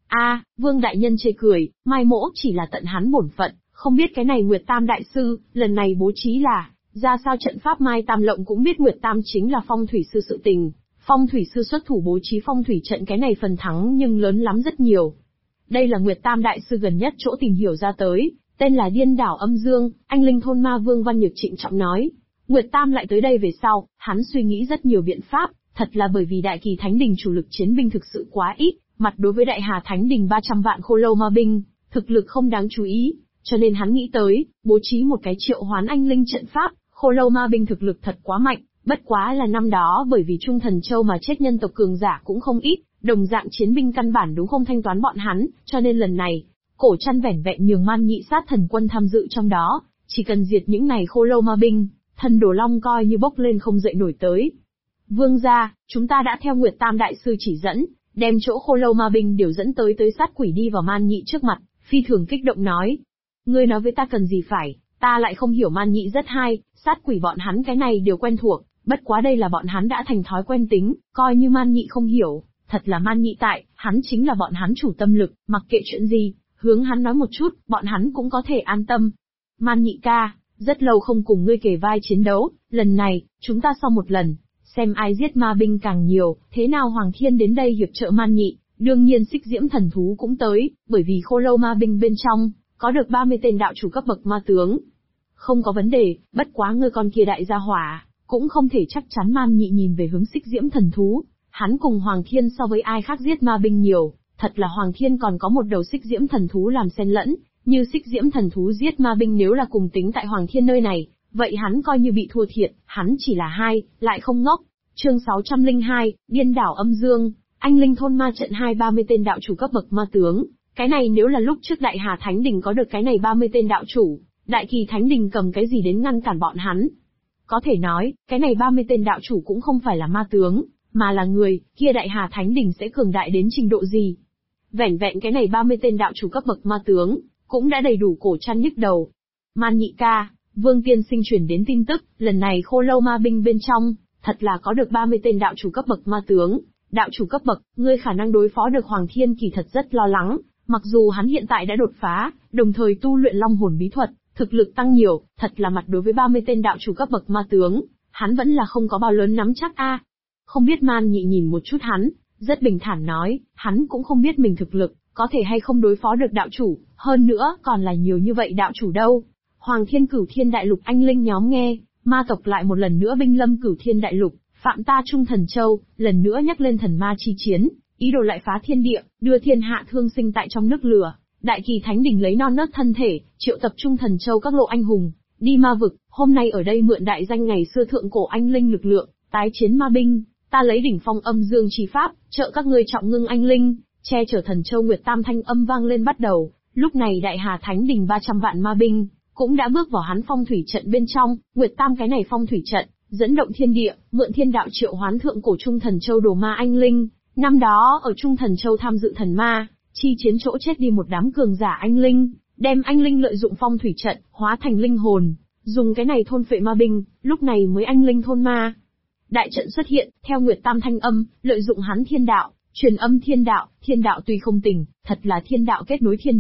Vương Đại Nhân chê cười, Mai Mỗ chỉ là tận hắn bổn phận, không biết cái này Nguyệt Tam Đại Sư, lần này bố trí là, ra sao trận pháp. Mai Tam Lộng cũng biết Nguyệt Tam chính là phong thủy sư sự tình. Phong thủy sư xuất thủ bố trí phong thủy trận cái này phần thắng nhưng lớn lắm rất nhiều. Đây là Nguyệt Tam Đại Sư gần nhất chỗ tìm hiểu ra tới, tên là Điên Đảo Âm Dương, anh linh thôn ma. Vương Văn Nhược trịnh trọng nói. Nguyệt Tam lại tới đây về sau, hắn suy nghĩ rất nhiều biện pháp, thật là bởi vì Đại Kỳ Thánh Đình chủ lực chiến binh thực sự quá ít, mặt đối với Đại Hà Thánh Đình 300 vạn khô lâu ma binh, thực lực không đáng chú ý, cho nên hắn nghĩ tới, bố trí một cái triệu hoán anh linh trận pháp, khô lâu ma binh thực lực thật quá mạnh. Bất quá là năm đó bởi vì Trung Thần Châu mà chết nhân tộc cường giả cũng không ít, đồng dạng chiến binh căn bản đúng không thanh toán bọn hắn, cho nên lần này, cổ trăn vẻn vẹn nhường Man Nhị sát thần quân tham dự trong đó, chỉ cần diệt những này khô lâu ma binh, thần Đồ Long coi như bốc lên không dậy nổi tới. Vương gia, chúng ta đã theo Nguyệt Tam Đại Sư chỉ dẫn, đem chỗ khô lâu ma binh đều dẫn tới sát quỷ đi vào Man Nhị trước mặt, phi thường kích động nói. Ngươi nói với ta cần gì phải, ta lại không hiểu. Man Nhị rất hay, sát quỷ bọn hắn cái này đều quen thuộc. Bất quá đây là bọn hắn đã thành thói quen tính, coi như Man Nhị không hiểu, thật là Man Nhị tại, hắn chính là bọn hắn chủ tâm lực, mặc kệ chuyện gì, hướng hắn nói một chút, bọn hắn cũng có thể an tâm. Man Nhị ca, rất lâu không cùng ngươi kề vai chiến đấu, lần này, chúng ta sau một lần, xem ai giết ma binh càng nhiều, thế nào Hoàng Thiên đến đây hiệp trợ Man Nhị, đương nhiên Xích Diễm Thần Thú cũng tới, bởi vì khô lâu ma binh bên trong, có được 30 tên đạo chủ cấp bậc ma tướng. Không có vấn đề, bất quá ngươi con kia đại gia hỏa. Cũng không thể chắc chắn. Man Nhị nhìn về hướng Xích Diễm Thần Thú, hắn cùng Hoàng Thiên so với ai khác giết ma binh nhiều, thật là Hoàng Thiên còn có một đầu Xích Diễm Thần Thú làm xen lẫn, như Xích Diễm Thần Thú giết ma binh nếu là cùng tính tại Hoàng Thiên nơi này, vậy hắn coi như bị thua thiệt, hắn chỉ là hai, lại không ngốc. Chương 602, Điên Đảo Âm Dương, anh linh thôn ma trận 30 tên đạo chủ cấp bậc ma tướng, cái này nếu là lúc trước Đại Hà Thánh Đình có được cái này 30 tên đạo chủ, Đại Kỳ Thánh Đình cầm cái gì đến ngăn cản bọn hắn? Có thể nói, cái này 30 tên đạo chủ cũng không phải là ma tướng, mà là người, kia Đại Hà Thánh Đình sẽ cường đại đến trình độ gì? Vẻn vẹn cái này 30 tên đạo chủ cấp bậc ma tướng, cũng đã đầy đủ cổ trăn nhức đầu. Man Nhị ca, Vương Tiên Sinh truyền đến tin tức, lần này khô lâu ma binh bên trong, thật là có được 30 tên đạo chủ cấp bậc ma tướng. Đạo chủ cấp bậc, ngươi khả năng đối phó được Hoàng Thiên kỳ thật rất lo lắng, mặc dù hắn hiện tại đã đột phá, đồng thời tu luyện long hồn bí thuật. Thực lực tăng nhiều, thật là mặt đối với 30 tên đạo chủ cấp bậc ma tướng, hắn vẫn là không có bao lớn nắm chắc Không biết. Man Nhị nhìn một chút hắn, rất bình thản nói, hắn cũng không biết mình thực lực, có thể hay không đối phó được đạo chủ, hơn nữa còn là nhiều như vậy đạo chủ đâu. Hoàng Thiên Cửu Thiên Đại Lục anh linh nhóm nghe, ma tộc lại một lần nữa binh lâm Cửu Thiên Đại Lục, phạm ta Trung Thần Châu, lần nữa nhắc lên thần ma chi chiến, ý đồ lại phá thiên địa, đưa thiên hạ thương sinh tại trong nước lửa. Đại Kỳ Thánh Đình lấy non nớt thân thể, triệu tập Trung Thần Châu các lộ anh hùng, đi ma vực, hôm nay ở đây mượn đại danh ngày xưa thượng cổ anh linh lực lượng, tái chiến ma binh, ta lấy đỉnh phong âm dương chi pháp, trợ các ngươi trọng ngưng anh linh, che chở Thần Châu Nguyệt Tam thanh âm vang lên bắt đầu, lúc này Đại Hà Thánh Đình 300 vạn ma binh, cũng đã bước vào hắn phong thủy trận bên trong, Nguyệt Tam cái này phong thủy trận, dẫn động thiên địa, mượn thiên đạo triệu hoán thượng cổ Trung Thần Châu đồ ma anh linh, năm đó ở Trung Thần Châu tham dự thần ma chi chiến chỗ chết đi một đám cường giả anh linh, đem anh linh lợi dụng phong thủy trận, hóa thành linh hồn, dùng cái này thôn phệ ma binh, lúc này mới anh linh thôn ma. Đại trận xuất hiện, theo Nguyệt Tam thanh âm, lợi dụng hắn thiên đạo, truyền âm thiên đạo tuy không tỉnh, thật là thiên đạo kết nối thiên địa,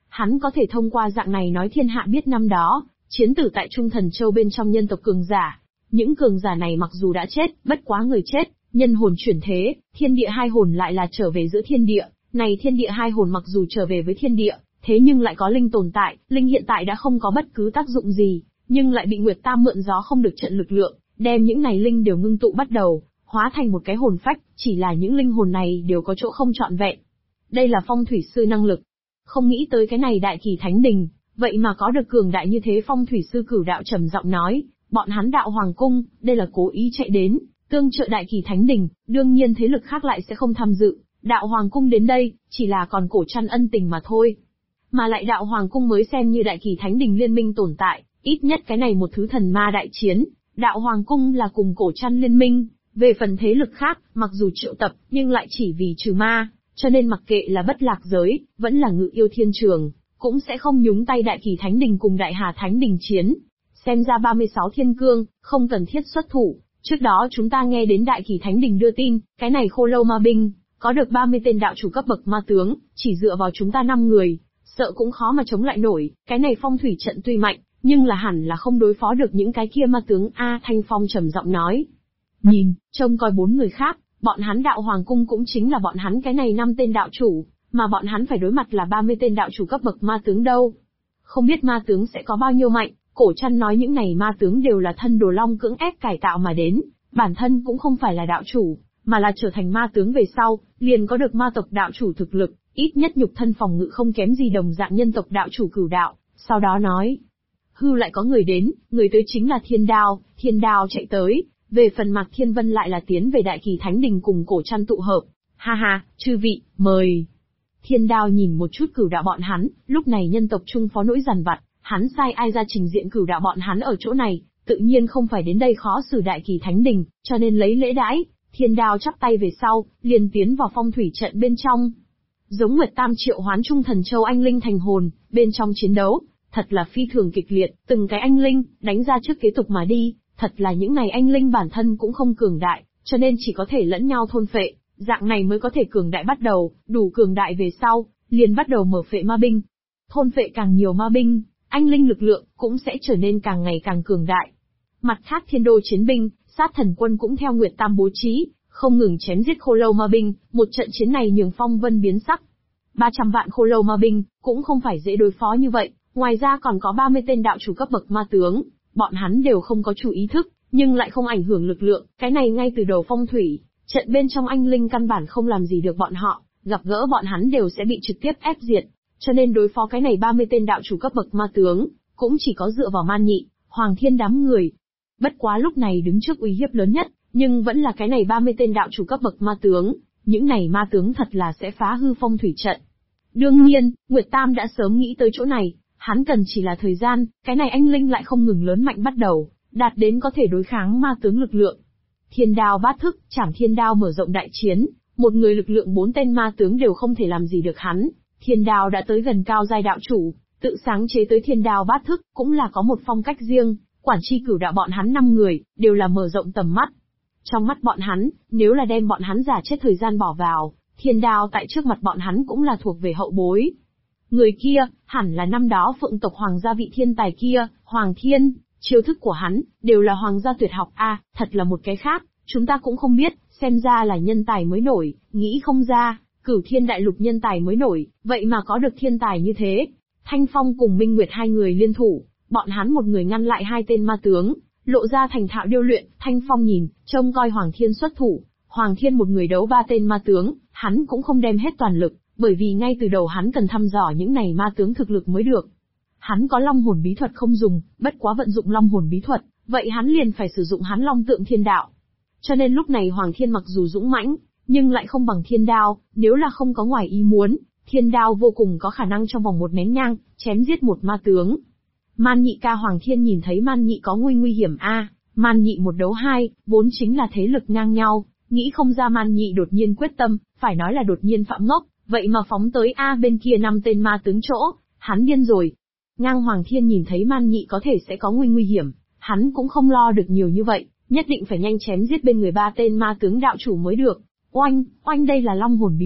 Hắn có thể thông qua dạng này nói thiên hạ biết năm đó, chiến tử tại Trung Thần Châu bên trong nhân tộc cường giả. Những cường giả này mặc dù đã chết, bất quá người chết, nhân hồn chuyển thế, thiên địa hai hồn lại là trở về giữa thiên địa. Này thiên địa hai hồn mặc dù trở về với thiên địa, thế nhưng lại có linh tồn tại, linh hiện tại đã không có bất cứ tác dụng gì, nhưng lại bị Nguyệt Tam mượn gió không được trận lực lượng, đem những này linh đều ngưng tụ bắt đầu, hóa thành một cái hồn phách, chỉ là những linh hồn này đều có chỗ không trọn vẹn. Đây là phong thủy sư năng lực. Không nghĩ tới cái này Đại Kỳ Thánh Đình, vậy mà có được cường đại như thế. Phong thủy sư Cửu Đạo trầm giọng nói, bọn hắn Đạo Hoàng cung, đây là cố ý chạy đến, tương trợ Đại Kỳ Thánh Đình, đương nhiên thế lực khác lại sẽ không tham dự. Đạo Hoàng cung đến đây, chỉ là còn cổ trăn ân tình mà thôi. Mà lại Đạo Hoàng cung mới xem như Đại Kỳ Thánh Đình liên minh tồn tại, ít nhất cái này một thứ thần ma đại chiến, Đạo Hoàng cung là cùng cổ trăn liên minh. Về phần thế lực khác, mặc dù triệu tập, nhưng lại chỉ vì trừ ma, cho nên mặc kệ là Bất Lạc giới, vẫn là Ngự Yêu Thiên Trường, cũng sẽ không nhúng tay Đại Kỳ Thánh Đình cùng Đại Hà Thánh Đình chiến. Xem ra 36 thiên cương, không cần thiết xuất thủ. Trước đó chúng ta nghe đến Đại Kỳ Thánh Đình đưa tin, cái này Khô Lâu ma binh, có được 30 tên đạo chủ cấp bậc ma tướng, chỉ dựa vào chúng ta 5 người, sợ cũng khó mà chống lại nổi. Cái này phong thủy trận tuy mạnh, nhưng là hẳn là không đối phó được những cái kia ma tướng a. Thanh Phong trầm giọng nói. Nhìn, trông coi 4 người khác, bọn hắn Đạo Hoàng cung cũng chính là bọn hắn cái này 5 tên đạo chủ, mà bọn hắn phải đối mặt là 30 tên đạo chủ cấp bậc ma tướng đâu. Không biết ma tướng sẽ có bao nhiêu mạnh, cổ trăn nói những này ma tướng đều là thân đồ long cưỡng ép cải tạo mà đến, bản thân cũng không phải là đạo chủ, mà là trở thành ma tướng về sau, liền có được ma tộc đạo chủ thực lực, ít nhất nhục thân phòng ngự không kém gì đồng dạng nhân tộc đạo chủ Cửu Đạo. Sau đó nói, hư lại có người đến, người tới chính là Thiên Đao chạy tới. Về phần Mạc Thiên Vân lại là tiến về Đại Kỳ Thánh Đình cùng cổ trăn tụ hợp. Ha ha, chư vị, mời. Thiên Đao nhìn một chút Cửu Đạo bọn hắn, lúc này nhân tộc trung phó nỗi giàn vặt, hắn sai ai ra trình diện Cửu Đạo bọn hắn ở chỗ này, tự nhiên không phải đến đây khó xử Đại Kỳ Thánh Đình, cho nên lấy lễ đãi. Thiên Đao chắp tay về sau, liền tiến vào phong thủy trận bên trong. Giống Nguyệt Tam triệu hoán Trung Thần Châu anh linh thành hồn, bên trong chiến đấu, thật là phi thường kịch liệt, từng cái anh linh, đánh ra trước kế tục mà đi. Thật là những này anh linh bản thân cũng không cường đại, cho nên chỉ có thể lẫn nhau thôn phệ, dạng này mới có thể cường đại bắt đầu, đủ cường đại về sau, liền bắt đầu mở phệ ma binh. Thôn phệ càng nhiều ma binh, anh linh lực lượng cũng sẽ trở nên càng ngày càng cường đại. Mặt khác Thiên Đô chiến binh, Sát Thần quân cũng theo Nguyệt Tam bố trí, không ngừng chém giết Khô Lâu ma binh, một trận chiến này nhường phong vân biến sắc. 300 vạn Khô Lâu ma binh, cũng không phải dễ đối phó như vậy, ngoài ra còn có 30 tên đạo chủ cấp bậc ma tướng. Bọn hắn đều không có chủ ý thức, nhưng lại không ảnh hưởng lực lượng, cái này ngay từ đầu phong thủy, trận bên trong anh linh căn bản không làm gì được bọn họ, gặp gỡ bọn hắn đều sẽ bị trực tiếp ép diệt, cho nên đối phó cái này 30 tên đạo chủ cấp bậc ma tướng, cũng chỉ có dựa vào Man Nhị, Hoàng Thiên đám người. Bất quá lúc này đứng trước uy hiếp lớn nhất, nhưng vẫn là cái này 30 tên đạo chủ cấp bậc ma tướng, những này ma tướng thật là sẽ phá hư phong thủy trận. Đương nhiên, Nguyệt Tam đã sớm nghĩ tới chỗ này. Hắn cần chỉ là thời gian, cái này anh linh lại không ngừng lớn mạnh bắt đầu, đạt đến có thể đối kháng ma tướng lực lượng. Thiên Đao bát thức, Trảm Thiên Đao mở rộng đại chiến, một người lực lượng 4 tên ma tướng đều không thể làm gì được hắn. Thiên Đao đã tới gần cao giai đạo chủ, tự sáng chế tới Thiên Đao bát thức, cũng là có một phong cách riêng, quản chi Cửu Đạo bọn hắn 5 người, đều là mở rộng tầm mắt. Trong mắt bọn hắn, nếu là đem bọn hắn giả chết thời gian bỏ vào, Thiên Đao tại trước mặt bọn hắn cũng là thuộc về hậu bối. Người kia, hẳn là năm đó Phượng tộc hoàng gia vị thiên tài kia, Hoàng Thiên, chiêu thức của hắn, đều là hoàng gia tuyệt học a, thật là một cái khác, chúng ta cũng không biết, xem ra là nhân tài mới nổi, nghĩ không ra, Cửu Thiên đại lục nhân tài mới nổi, vậy mà có được thiên tài như thế. Thanh Phong cùng Minh Nguyệt hai người liên thủ, bọn hắn một người ngăn lại 2 tên ma tướng, lộ ra thành thạo điêu luyện. Thanh Phong nhìn, trông coi Hoàng Thiên xuất thủ, Hoàng Thiên một người đấu 3 tên ma tướng, hắn cũng không đem hết toàn lực. Bởi vì ngay từ đầu hắn cần thăm dò những này ma tướng thực lực mới được. Hắn có long hồn bí thuật không dùng, bất quá vận dụng long hồn bí thuật, vậy hắn liền phải sử dụng hắn long tượng thiên đạo. Cho nên lúc này Hoàng Thiên mặc dù dũng mãnh, nhưng lại không bằng Thiên Đao, nếu là không có ngoài ý muốn, Thiên Đao vô cùng có khả năng trong vòng một nén nhang, chém giết một ma tướng. Man Nhị ca Hoàng Thiên nhìn thấy Man Nhị có nguy hiểm a, Man Nhị một đấu 2, vốn chính là thế lực ngang nhau, nghĩ không ra Man Nhị đột nhiên quyết tâm, phải nói là đột nhiên phạm ngốc. Vậy mà phóng tới bên kia 5 tên ma tướng chỗ, hắn điên rồi. Ngang Hoàng Thiên nhìn thấy Man Nhị có thể sẽ có nguy hiểm, hắn cũng không lo được nhiều như vậy, nhất định phải nhanh chém giết bên người 3 tên ma tướng đạo chủ mới được. Oanh, đây là long hồn bí thuật,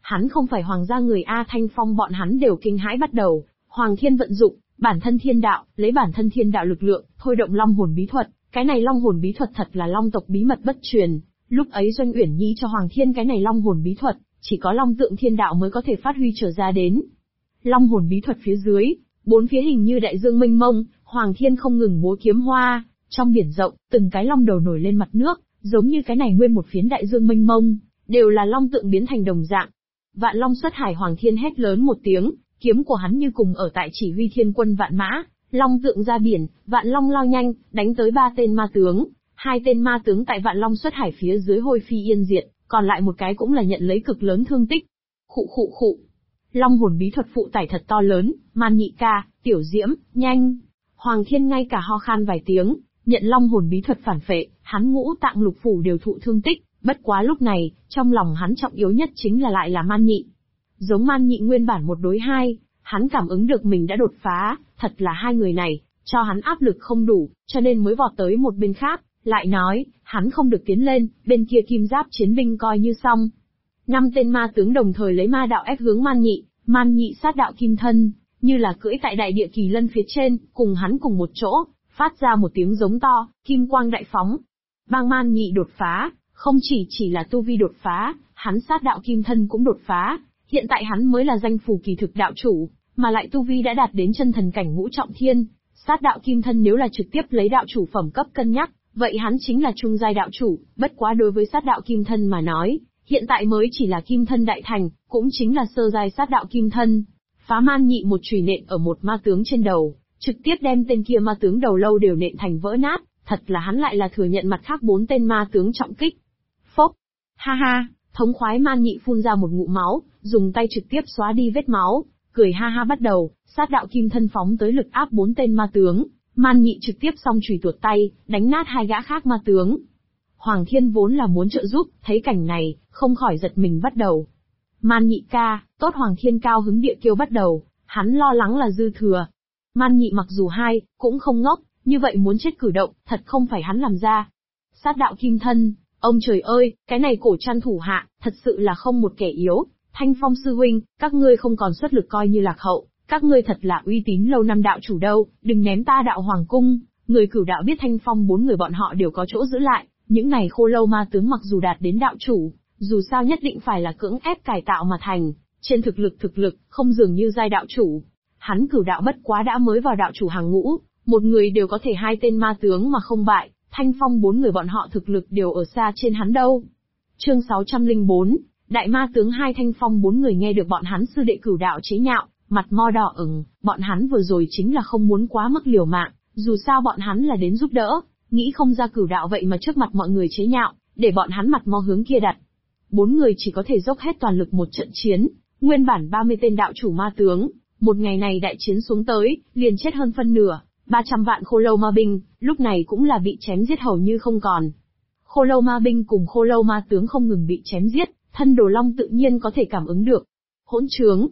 Hắn không phải hoàng gia người A. Thanh Phong bọn hắn đều kinh hãi bắt đầu. Hoàng Thiên vận dụng bản thân thiên đạo, lấy bản thân thiên đạo lực lượng, thôi động long hồn bí thuật. Cái này long hồn bí thuật thật là long tộc bí mật bất truyền. Lúc ấy Doanh Uyển Nhi cho Hoàng Thiên cái này long hồn bí thuật, chỉ có long tượng thiên đạo mới có thể phát huy trở ra đến. Long hồn bí thuật phía dưới, bốn phía hình như đại dương mênh mông, Hoàng Thiên không ngừng múa kiếm hoa, trong biển rộng, từng cái long đầu nổi lên mặt nước, giống như cái này nguyên một phiến đại dương mênh mông, đều là long tượng biến thành đồng dạng. Vạn Long xuất hải, Hoàng Thiên hét lớn một tiếng, kiếm của hắn như cùng ở tại chỉ huy thiên quân vạn mã, long tượng ra biển, Vạn Long lao nhanh, đánh tới 3 tên ma tướng. 2 tên ma tướng tại Vạn Long xuất hải phía dưới hôi phi yên diệt, còn lại một cái cũng là nhận lấy cực lớn thương tích. Khụ. Long hồn bí thuật phụ tải thật to lớn, Man Nhị ca, Tiểu Diễm, nhanh. Hoàng Thiên ngay cả ho khan vài tiếng, nhận long hồn bí thuật phản phệ, hắn ngũ tạng lục phủ đều thụ thương tích, bất quá lúc này, trong lòng hắn trọng yếu nhất chính là lại là Man Nhị. Giống Man Nhị nguyên bản 1 đối 2, hắn cảm ứng được mình đã đột phá, thật là hai người này, cho hắn áp lực không đủ, cho nên mới vọt tới một bên khác, lại nói, hắn không được tiến lên, bên kia kim giáp chiến binh coi như xong. 5 tên ma tướng đồng thời lấy ma đạo ép hướng Man Nhị sát đạo kim thân, như là cưỡi tại đại địa kỳ lân phía trên, cùng hắn cùng một chỗ, phát ra một tiếng giống to, kim quang đại phóng. Bang Man Nhị đột phá, không chỉ là tu vi đột phá, hắn sát đạo kim thân cũng đột phá, hiện tại hắn mới là danh phù kỳ thực đạo chủ, mà lại tu vi đã đạt đến chân thần cảnh ngũ trọng thiên, sát đạo kim thân nếu là trực tiếp lấy đạo chủ phẩm cấp cân nhắc, vậy hắn chính là trung giai đạo chủ, bất quá đối với sát đạo kim thân mà nói, hiện tại mới chỉ là kim thân đại thành, cũng chính là sơ giai sát đạo kim thân. Phá Man Nhị một chùy nện ở một ma tướng trên đầu, trực tiếp đem tên kia ma tướng đầu lâu đều nện thành vỡ nát, thật là hắn lại là thừa nhận mặt khác 4 tên ma tướng trọng kích. Phốc, ha, thống khoái Man Nhị phun ra một ngụm máu, dùng tay trực tiếp xóa đi vết máu, cười ha bắt đầu, sát đạo kim thân phóng tới lực áp 4 tên ma tướng, Man Nhị trực tiếp song chùy tuột tay, đánh nát 2 gã khác ma tướng. Hoàng Thiên vốn là muốn trợ giúp, thấy cảnh này, không khỏi giật mình bắt đầu. Man Nhị ca, tốt. Hoàng Thiên cao hứng địa kêu bắt đầu, hắn lo lắng là dư thừa. Man Nhị mặc dù cũng không ngốc, như vậy muốn chết cử động, thật không phải hắn làm ra. Sát đạo kim thân, ông trời ơi, cái này cổ trăn thủ hạ, thật sự là không một kẻ yếu. Thanh Phong sư huynh, các ngươi không còn xuất lực coi như lạc hậu, các ngươi thật là uy tín lâu năm đạo chủ đâu, đừng ném ta đạo hoàng cung. Người Cửu đạo biết Thanh Phong 4 người bọn họ đều có chỗ giữ lại, những này khô lâu ma tướng mặc dù đạt đến đạo chủ, dù sao nhất định phải là cưỡng ép cải tạo mà thành, trên thực lực, không dường như giai đạo chủ. Hắn Cửu đạo bất quá đã mới vào đạo chủ hàng ngũ, một người đều có thể 2 tên ma tướng mà không bại, Thanh Phong 4 người bọn họ thực lực đều ở xa trên hắn đâu. Chương 604, Đại ma tướng 2. Thanh Phong 4 người nghe được bọn hắn sư đệ Cửu đạo chế nhạo, mặt mo đỏ ửng, bọn hắn vừa rồi chính là không muốn quá mức liều mạng, dù sao bọn hắn là đến giúp đỡ, nghĩ không ra Cửu đạo vậy mà trước mặt mọi người chế nhạo, để bọn hắn mặt mo hướng kia đặt. 4 người chỉ có thể dốc hết toàn lực một trận chiến, nguyên bản 30 tên đạo chủ ma tướng, một ngày này đại chiến xuống tới, liền chết hơn phân nửa, 300 vạn khô lâu ma binh, lúc này cũng là bị chém giết hầu như không còn. Khô lâu ma binh cùng khô lâu ma tướng không ngừng bị chém giết, thân Đồ Long tự nhiên có thể cảm ứng được. Hỗn trướng,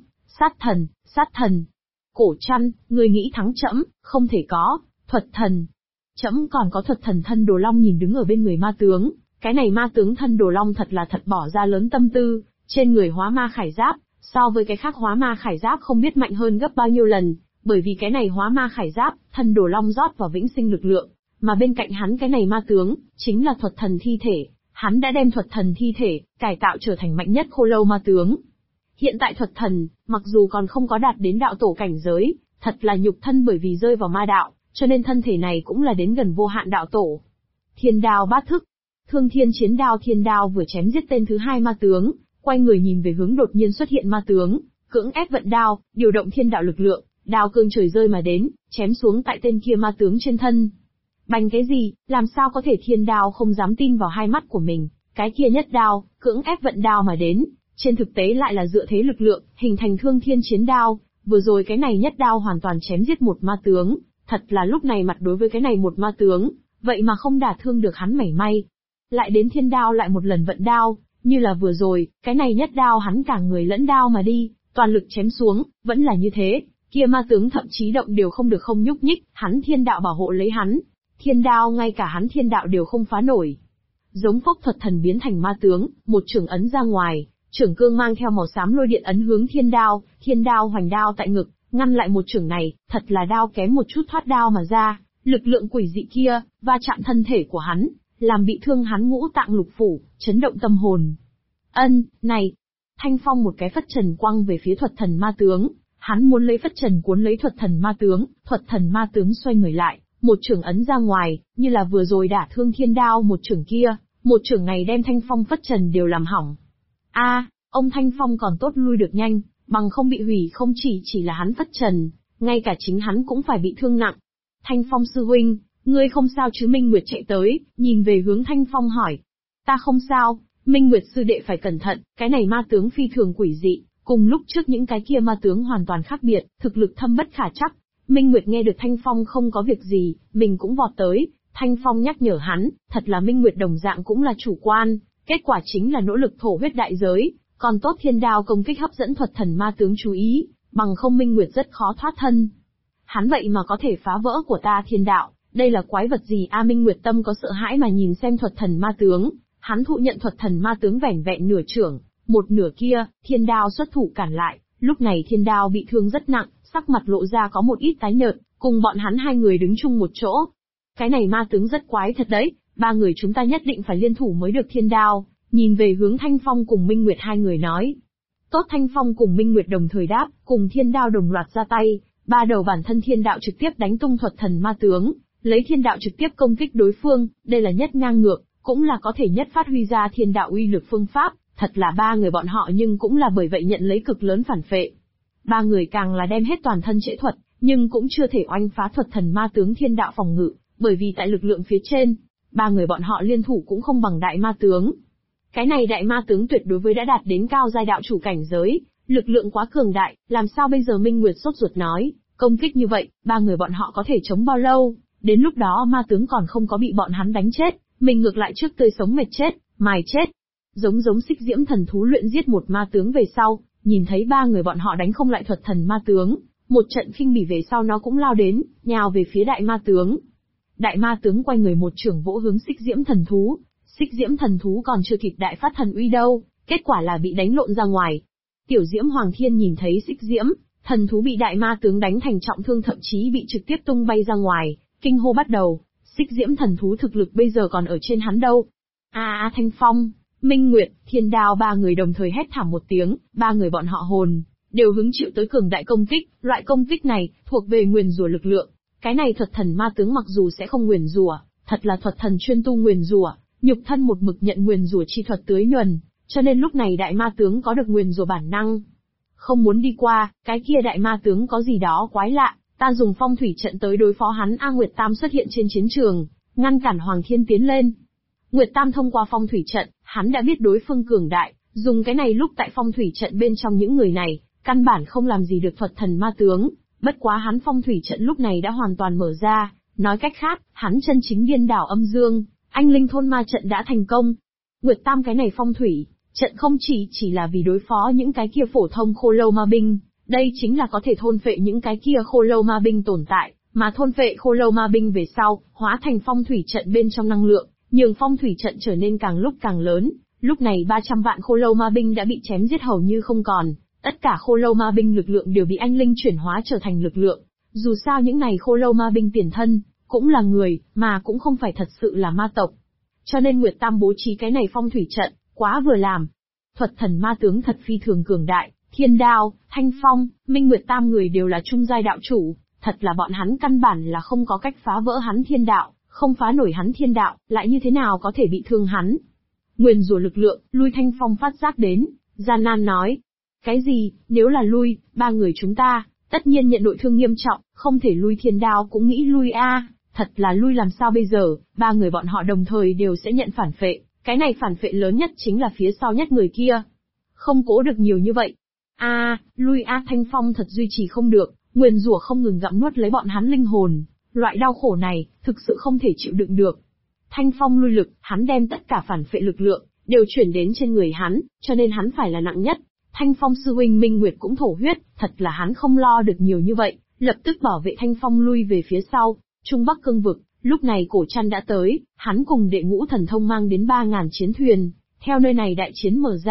sát thần. Cổ Trăn, người nghĩ thắng trẫm, không thể có, thuật thần. Trẫm còn có thuật thần. Thân Đồ Long nhìn đứng ở bên người ma tướng, cái này ma tướng thân Đồ Long thật bỏ ra lớn tâm tư, trên người hóa ma khải giáp, so với cái khác hóa ma khải giáp không biết mạnh hơn gấp bao nhiêu lần, bởi vì cái này hóa ma khải giáp, thân Đồ Long rót vào vĩnh sinh lực lượng, mà bên cạnh hắn cái này ma tướng, chính là thuật thần thi thể, hắn đã đem thuật thần thi thể, cải tạo trở thành mạnh nhất khô lâu ma tướng. Hiện tại thuật thần, mặc dù còn không có đạt đến đạo tổ cảnh giới, thật là nhục thân bởi vì rơi vào ma đạo, cho nên thân thể này cũng là đến gần vô hạn đạo tổ. Thiên đao bát thức, Thương Thiên chiến đao. Thiên đao vừa chém giết tên thứ 2 ma tướng, quay người nhìn về hướng đột nhiên xuất hiện ma tướng, cưỡng ép vận đao, điều động thiên đạo lực lượng, đao cương trời rơi mà đến, chém xuống tại tên kia ma tướng trên thân. Bành cái gì, làm sao có thể? Thiên đao không dám tin vào hai mắt của mình, cái kia nhất đao, cưỡng ép vận đao mà đến, trên thực tế lại là dựa thế lực lượng, hình thành Thương Thiên chiến đao, vừa rồi cái này nhất đao hoàn toàn chém giết một ma tướng, thật là lúc này mặt đối với cái này một ma tướng, vậy mà không đả thương được hắn mảy may. Lại đến thiên đao lại một lần vận đao, như là vừa rồi, cái này nhất đao hắn cả người lẫn đao mà đi, toàn lực chém xuống, vẫn là như thế, kia ma tướng thậm chí động đều không được không nhúc nhích, hắn thiên đạo bảo hộ lấy hắn, thiên đao ngay cả hắn thiên đạo đều không phá nổi. Giống phốc thuật thần biến thành ma tướng, một chưởng ấn ra ngoài, Trưởng cương mang theo màu xám lôi điện ấn hướng thiên đao hoành đao tại ngực, ngăn lại một chưởng này, thật là đao kém một chút thoát đao mà ra, lực lượng quỷ dị kia, va chạm thân thể của hắn, làm bị thương hắn ngũ tạng lục phủ, chấn động tâm hồn. Này! Thanh Phong một cái phất trần quăng về phía thuật thần ma tướng, hắn muốn lấy phất trần cuốn lấy thuật thần ma tướng xoay người lại, một chưởng ấn ra ngoài, như là vừa rồi đả thương thiên đao một chưởng kia, một chưởng này đem Thanh Phong phất trần đều làm hỏng. Ông Thanh Phong còn tốt lui được nhanh, bằng không bị hủy không chỉ là hắn phất trần, ngay cả chính hắn cũng phải bị thương nặng. Thanh Phong sư huynh, ngươi không sao chứ? Minh Nguyệt chạy tới, nhìn về hướng Thanh Phong hỏi. Ta không sao, Minh Nguyệt sư đệ phải cẩn thận, cái này ma tướng phi thường quỷ dị, cùng lúc trước những cái kia ma tướng hoàn toàn khác biệt, thực lực thâm bất khả trắc. Minh Nguyệt nghe được Thanh Phong không có việc gì, mình cũng vọt tới, Thanh Phong nhắc nhở hắn, thật là Minh Nguyệt đồng dạng cũng là chủ quan, kết quả chính là nỗ lực thổ huyết đại giới, còn tốt thiên đao công kích hấp dẫn thuật thần ma tướng chú ý, bằng không Minh Nguyệt rất khó thoát thân. Hắn vậy mà có thể phá vỡ của ta thiên đạo, đây là quái vật gì a? Minh Nguyệt tâm có sợ hãi mà nhìn xem thuật thần ma tướng, hắn thụ nhận thuật thần ma tướng vẻn vẹn nửa chưởng, một nửa kia, thiên đao xuất thủ cản lại, lúc này thiên đao bị thương rất nặng, sắc mặt lộ ra có một ít tái nhợt, cùng bọn hắn hai người đứng chung một chỗ. Cái này ma tướng rất quái thật đấy, ba người chúng ta nhất định phải liên thủ mới được. Thiên đao nhìn về hướng Thanh Phong cùng Minh Nguyệt hai người nói. Tốt. Thanh Phong cùng Minh Nguyệt đồng thời đáp, cùng thiên đao đồng loạt ra tay, ba đầu bản thân thiên đạo trực tiếp đánh tung thuật thần ma tướng, lấy thiên đạo trực tiếp công kích đối phương, đây là nhất ngang ngược, cũng là có thể nhất phát huy ra thiên đạo uy lực phương pháp, thật là ba người bọn họ nhưng cũng là bởi vậy nhận lấy cực lớn phản phệ. Ba người càng là đem hết toàn thân trễ thuật, nhưng cũng chưa thể oanh phá thuật thần ma tướng thiên đạo phòng ngự, bởi vì tại lực lượng phía trên, ba người bọn họ liên thủ cũng không bằng đại ma tướng. Cái này đại ma tướng tuyệt đối với đã đạt đến cao giai đạo chủ cảnh giới, lực lượng quá cường đại, làm sao bây giờ? Minh Nguyệt sốt ruột nói, công kích như vậy, ba người bọn họ có thể chống bao lâu? Đến lúc đó ma tướng còn không có bị bọn hắn đánh chết, mình ngược lại trước tươi sống mệt chết, mài chết. Giống xích diễm thần thú luyện giết một ma tướng về sau, nhìn thấy ba người bọn họ đánh không lại thuật thần ma tướng, một trận khinh bỉ về sau nó cũng lao đến, nhào về phía đại ma tướng. Đại ma tướng quay người một chưởng vỗ hướng xích diễm thần thú, xích diễm thần thú còn chưa kịp đại phát thần uy đâu, kết quả là bị đánh lộn ra ngoài. Tiểu Diễm Hoàng Thiên nhìn thấy xích diễm thần thú bị đại ma tướng đánh thành trọng thương, thậm chí bị trực tiếp tung bay ra ngoài, kinh hô bắt đầu, xích diễm thần thú thực lực bây giờ còn ở trên hắn đâu. Thanh Phong, Minh Nguyệt, Thiên Đao ba người đồng thời hét thảm một tiếng, ba người bọn họ hồn đều hứng chịu tới cường đại công kích, loại công kích này thuộc về nguyền rủa lực lượng. Cái này thuật thần ma tướng mặc dù sẽ không nguyền rủa, thật là thuật thần chuyên tu nguyền rủa, nhục thân một mực nhận nguyền rủa chi thuật tưới nhuần, cho nên lúc này đại ma tướng có được nguyền rủa bản năng. Không muốn đi qua, cái kia đại ma tướng có gì đó quái lạ, ta dùng phong thủy trận tới đối phó hắn. Nguyệt Tam xuất hiện trên chiến trường, ngăn cản Hoàng Thiên tiến lên. Nguyệt Tam thông qua phong thủy trận, hắn đã biết đối phương cường đại, dùng cái này lúc tại phong thủy trận bên trong những người này, căn bản không làm gì được thuật thần ma tướng, bất quá hắn phong thủy trận lúc này đã hoàn toàn mở ra, nói cách khác, hắn chân chính điên đảo âm dương, anh linh thôn ma trận đã thành công. Nguyệt Tam cái này phong thủy trận không chỉ là vì đối phó những cái kia phổ thông khô lâu ma binh, đây chính là có thể thôn phệ những cái kia khô lâu ma binh tồn tại, mà thôn phệ khô lâu ma binh về sau, hóa thành phong thủy trận bên trong năng lượng, nhường phong thủy trận trở nên càng lúc càng lớn. Lúc này 300 vạn khô lâu ma binh đã bị chém giết hầu như không còn, tất cả khô lâu ma binh lực lượng đều bị anh linh chuyển hóa trở thành lực lượng. Dù sao những này khô lâu ma binh tiền thân cũng là người, mà cũng không phải thật sự là ma tộc. Cho nên Nguyệt Tam bố trí cái này phong thủy trận, quá vừa làm. Thuật thần ma tướng thật phi thường cường đại, Thiên Đao, Thanh Phong, Minh Nguyệt Tam người đều là trung giai đạo chủ, thật là bọn hắn căn bản là không có cách phá vỡ hắn thiên đạo, không phá nổi hắn thiên đạo, lại như thế nào có thể bị thương hắn. Nguyền rủa lực lượng, lui. Thanh Phong phát giác đến, gian nan nói. Cái gì? Nếu là lui, ba người chúng ta tất nhiên nhận nội thương nghiêm trọng, không thể lui. Thiên Đao cũng nghĩ lui a, thật là lui làm sao bây giờ? Ba người bọn họ đồng thời đều sẽ nhận phản phệ, cái này phản phệ lớn nhất chính là phía sau nhất người kia. Không cố được nhiều như vậy. Lui a. Thanh Phong thật duy trì không được, nguyền rủa không ngừng gặm nuốt lấy bọn hắn linh hồn, loại đau khổ này, thực sự không thể chịu đựng được. Thanh Phong lui lực, hắn đem tất cả phản phệ lực lượng đều chuyển đến trên người hắn, cho nên hắn phải là nặng nhất. Thanh Phong sư huynh Minh Nguyệt cũng thổ huyết, thật là hắn không lo được nhiều như vậy, lập tức bảo vệ Thanh Phong lui về phía sau. Trung Bắc cương vực, lúc này Cổ Trăn đã tới, hắn cùng đệ ngũ thần thông mang đến 3000 chiến thuyền, theo nơi này đại chiến mở ra,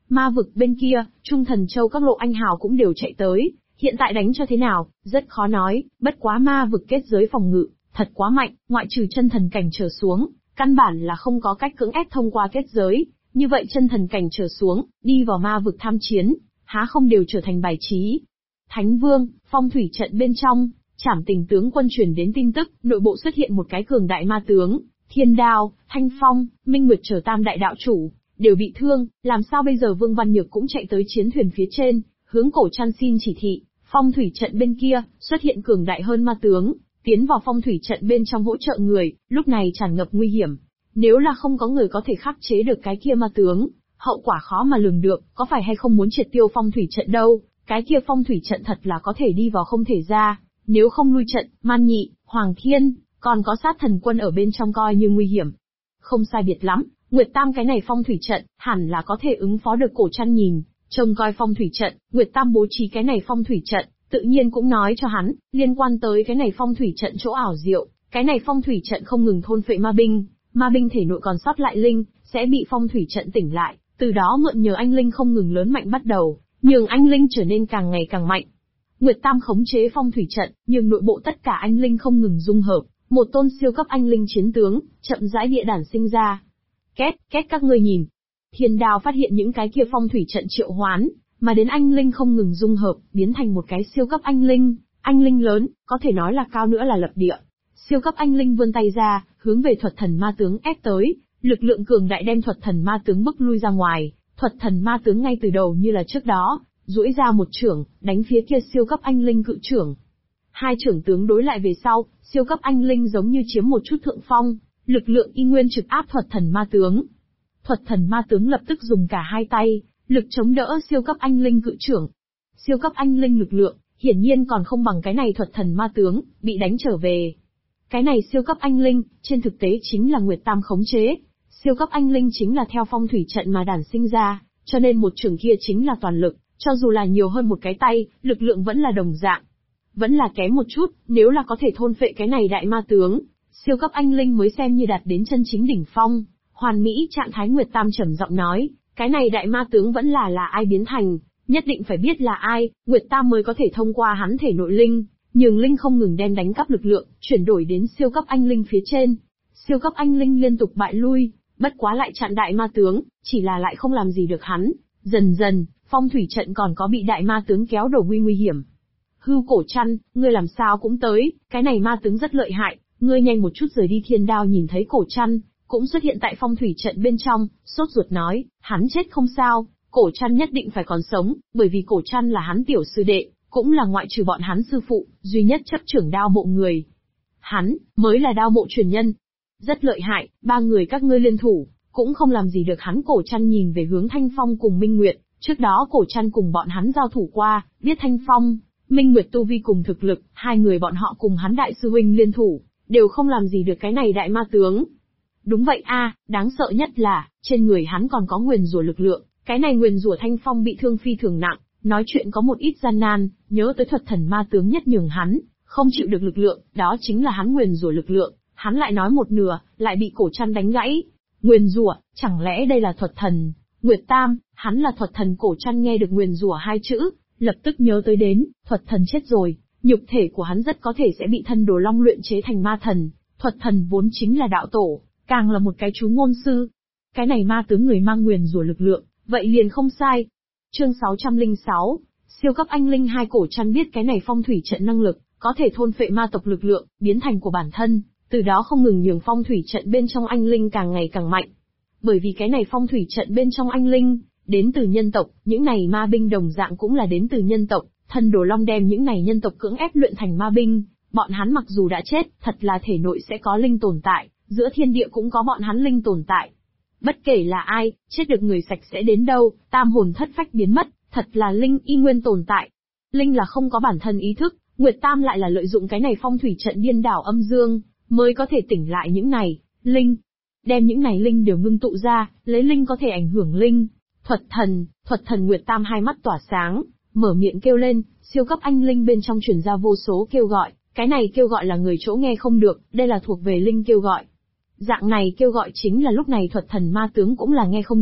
Ma vực bên kia, Trung Thần Châu các lộ anh hào cũng đều chạy tới, hiện tại đánh cho thế nào, rất khó nói, bất quá ma vực kết giới phòng ngự, thật quá mạnh, ngoại trừ chân thần cảnh trở xuống, căn bản là không có cách cưỡng ép thông qua kết giới, như vậy chân thần cảnh trở xuống, đi vào ma vực tham chiến, há không đều trở thành bài trí. Thánh Vương, phong thủy trận bên trong, Trảm Tình tướng quân truyền đến tin tức, nội bộ xuất hiện một cái cường đại ma tướng, Thiên Đao, Thanh Phong, Minh Nguyệt trở tam đại đạo chủ, đều bị thương, làm sao bây giờ Vương Văn Nhược cũng chạy tới chiến thuyền phía trên, hướng Cổ Trăn xin chỉ thị, phong thủy trận bên kia, xuất hiện cường đại hơn ma tướng, tiến vào phong thủy trận bên trong hỗ trợ người, lúc này tràn ngập nguy hiểm. Nếu là không có người có thể khắc chế được cái kia ma tướng, hậu quả khó mà lường được, có phải hay không muốn triệt tiêu phong thủy trận đâu, cái kia phong thủy trận thật là có thể đi vào không thể ra, nếu không lui trận, Man Nhị, Hoàng Thiên, còn có sát thần quân ở bên trong coi như nguy hiểm. Không sai biệt lắm, Nguyệt Tam cái này phong thủy trận, hẳn là có thể ứng phó được Cổ Trăn nhìn, trông coi phong thủy trận, Nguyệt Tam bố trí cái này phong thủy trận, tự nhiên cũng nói cho hắn, liên quan tới cái này phong thủy trận chỗ ảo diệu, cái này phong thủy trận không ngừng thôn phệ ma binh thể nội còn sót lại linh, sẽ bị phong thủy trận tỉnh lại, từ đó mượn nhờ anh linh không ngừng lớn mạnh bắt đầu, nhường anh linh trở nên càng ngày càng mạnh. Nguyệt Tam khống chế phong thủy trận, nhường nội bộ tất cả anh linh không ngừng dung hợp, một tôn siêu cấp anh linh chiến tướng, chậm rãi địa đản sinh ra. Két các ngươi nhìn. Thiên Đao phát hiện những cái kia phong thủy trận triệu hoán, mà đến anh linh không ngừng dung hợp, biến thành một cái siêu cấp anh linh lớn, có thể nói là cao nữa là lập địa. Siêu cấp anh linh vươn tay ra, hướng về thuật thần ma tướng ép tới, lực lượng cường đại đem thuật thần ma tướng bức lui ra ngoài, thuật thần ma tướng ngay từ đầu như là trước đó, duỗi ra một chưởng, đánh phía kia siêu cấp anh linh cự chưởng. Hai chưởng tướng đối lại về sau, siêu cấp anh linh giống như chiếm một chút thượng phong, lực lượng y nguyên trực áp thuật thần ma tướng. Thuật thần ma tướng lập tức dùng cả hai tay, lực chống đỡ siêu cấp anh linh cự chưởng. Siêu cấp anh linh lực lượng, hiển nhiên còn không bằng cái này thuật thần ma tướng, bị đánh trở về. Cái này siêu cấp anh linh, trên thực tế chính là Nguyệt Tam khống chế. Siêu cấp anh linh chính là theo phong thủy trận mà đản sinh ra, cho nên một chưởng kia chính là toàn lực, cho dù là nhiều hơn một cái tay, lực lượng vẫn là đồng dạng. Vẫn là kém một chút, nếu là có thể thôn phệ cái này đại ma tướng, siêu cấp anh linh mới xem như đạt đến chân chính đỉnh phong. Hoàn mỹ trạng thái Nguyệt Tam trầm giọng nói, cái này đại ma tướng vẫn là ai biến thành, nhất định phải biết là ai, Nguyệt Tam mới có thể thông qua hắn thể nội linh, nhường linh không ngừng đem đánh cắp lực lượng, chuyển đổi đến siêu cấp anh linh phía trên. Siêu cấp anh linh liên tục bại lui, bất quá lại chặn đại ma tướng, chỉ là lại không làm gì được hắn. Dần dần, phong thủy trận còn có bị đại ma tướng kéo đổ nguy hiểm. Hưu Cổ Trăn, ngươi làm sao cũng tới, cái này ma tướng rất lợi hại, ngươi nhanh một chút rời đi. Thiên Đao nhìn thấy Cổ Trăn, cũng xuất hiện tại phong thủy trận bên trong, sốt ruột nói, hắn chết không sao, Cổ Trăn nhất định phải còn sống, bởi vì Cổ Trăn là hắn tiểu sư đệ, cũng là ngoại trừ bọn hắn sư phụ, duy nhất chấp trưởng đao mộ người. Hắn, mới là đao mộ truyền nhân. Rất lợi hại, ba người các ngươi liên thủ, cũng không làm gì được hắn. Cổ Trăn nhìn về hướng Thanh Phong cùng Minh Nguyệt, trước đó Cổ Trăn cùng bọn hắn giao thủ qua, biết Thanh Phong, Minh Nguyệt tu vi cùng thực lực, hai người bọn họ cùng hắn đại sư huynh liên thủ, đều không làm gì được cái này đại ma tướng. Đúng vậy a, đáng sợ nhất là, trên người hắn còn có nguyền rủa lực lượng, cái này nguyền rủa Thanh Phong bị thương phi thường nặng, nói chuyện có một ít gian nan, nhớ tới thuật thần ma tướng nhất nhường hắn, không chịu được lực lượng, đó chính là hắn nguyền rủa lực lượng, hắn lại nói một nửa, lại bị Cổ Trăn đánh gãy. Nguyền rủa, chẳng lẽ đây là thuật thần? Nguyệt Tam, hắn là thuật thần. Cổ Trăn nghe được nguyền rủa hai chữ, lập tức nhớ tới đến, thuật thần chết rồi, nhục thể của hắn rất có thể sẽ bị thân đồ long luyện chế thành ma thần, thuật thần vốn chính là đạo tổ, càng là một cái chú ngôn sư. Cái này ma tướng người mang nguyền rủa lực lượng, vậy liền không sai. Chương 606, siêu cấp anh linh hai. Cổ Trăn biết cái này phong thủy trận năng lực, có thể thôn phệ ma tộc lực lượng, biến thành của bản thân, từ đó không ngừng nhường phong thủy trận bên trong anh linh càng ngày càng mạnh. Bởi vì cái này phong thủy trận bên trong anh linh, đến từ nhân tộc, những này ma binh đồng dạng cũng là đến từ nhân tộc, thân đồ long đem những này nhân tộc cưỡng ép luyện thành ma binh, bọn hắn mặc dù đã chết, thật là thể nội sẽ có linh tồn tại, giữa thiên địa cũng có bọn hắn linh tồn tại. Bất kể là ai, chết được người sạch sẽ đến đâu, tam hồn thất phách biến mất, thật là linh y nguyên tồn tại. Linh là không có bản thân ý thức, Nguyệt Tam lại là lợi dụng cái này phong thủy trận điên đảo âm dương, mới có thể tỉnh lại những này linh, đem những này linh đều ngưng tụ ra, lấy linh có thể ảnh hưởng linh. Thuật thần. Nguyệt Tam hai mắt tỏa sáng, mở miệng kêu lên, siêu cấp anh linh bên trong truyền ra vô số kêu gọi, cái này kêu gọi là người chỗ nghe không được, đây là thuộc về linh kêu gọi. Dạng này kêu gọi chính là lúc này thuật thần ma tướng cũng là nghe không được,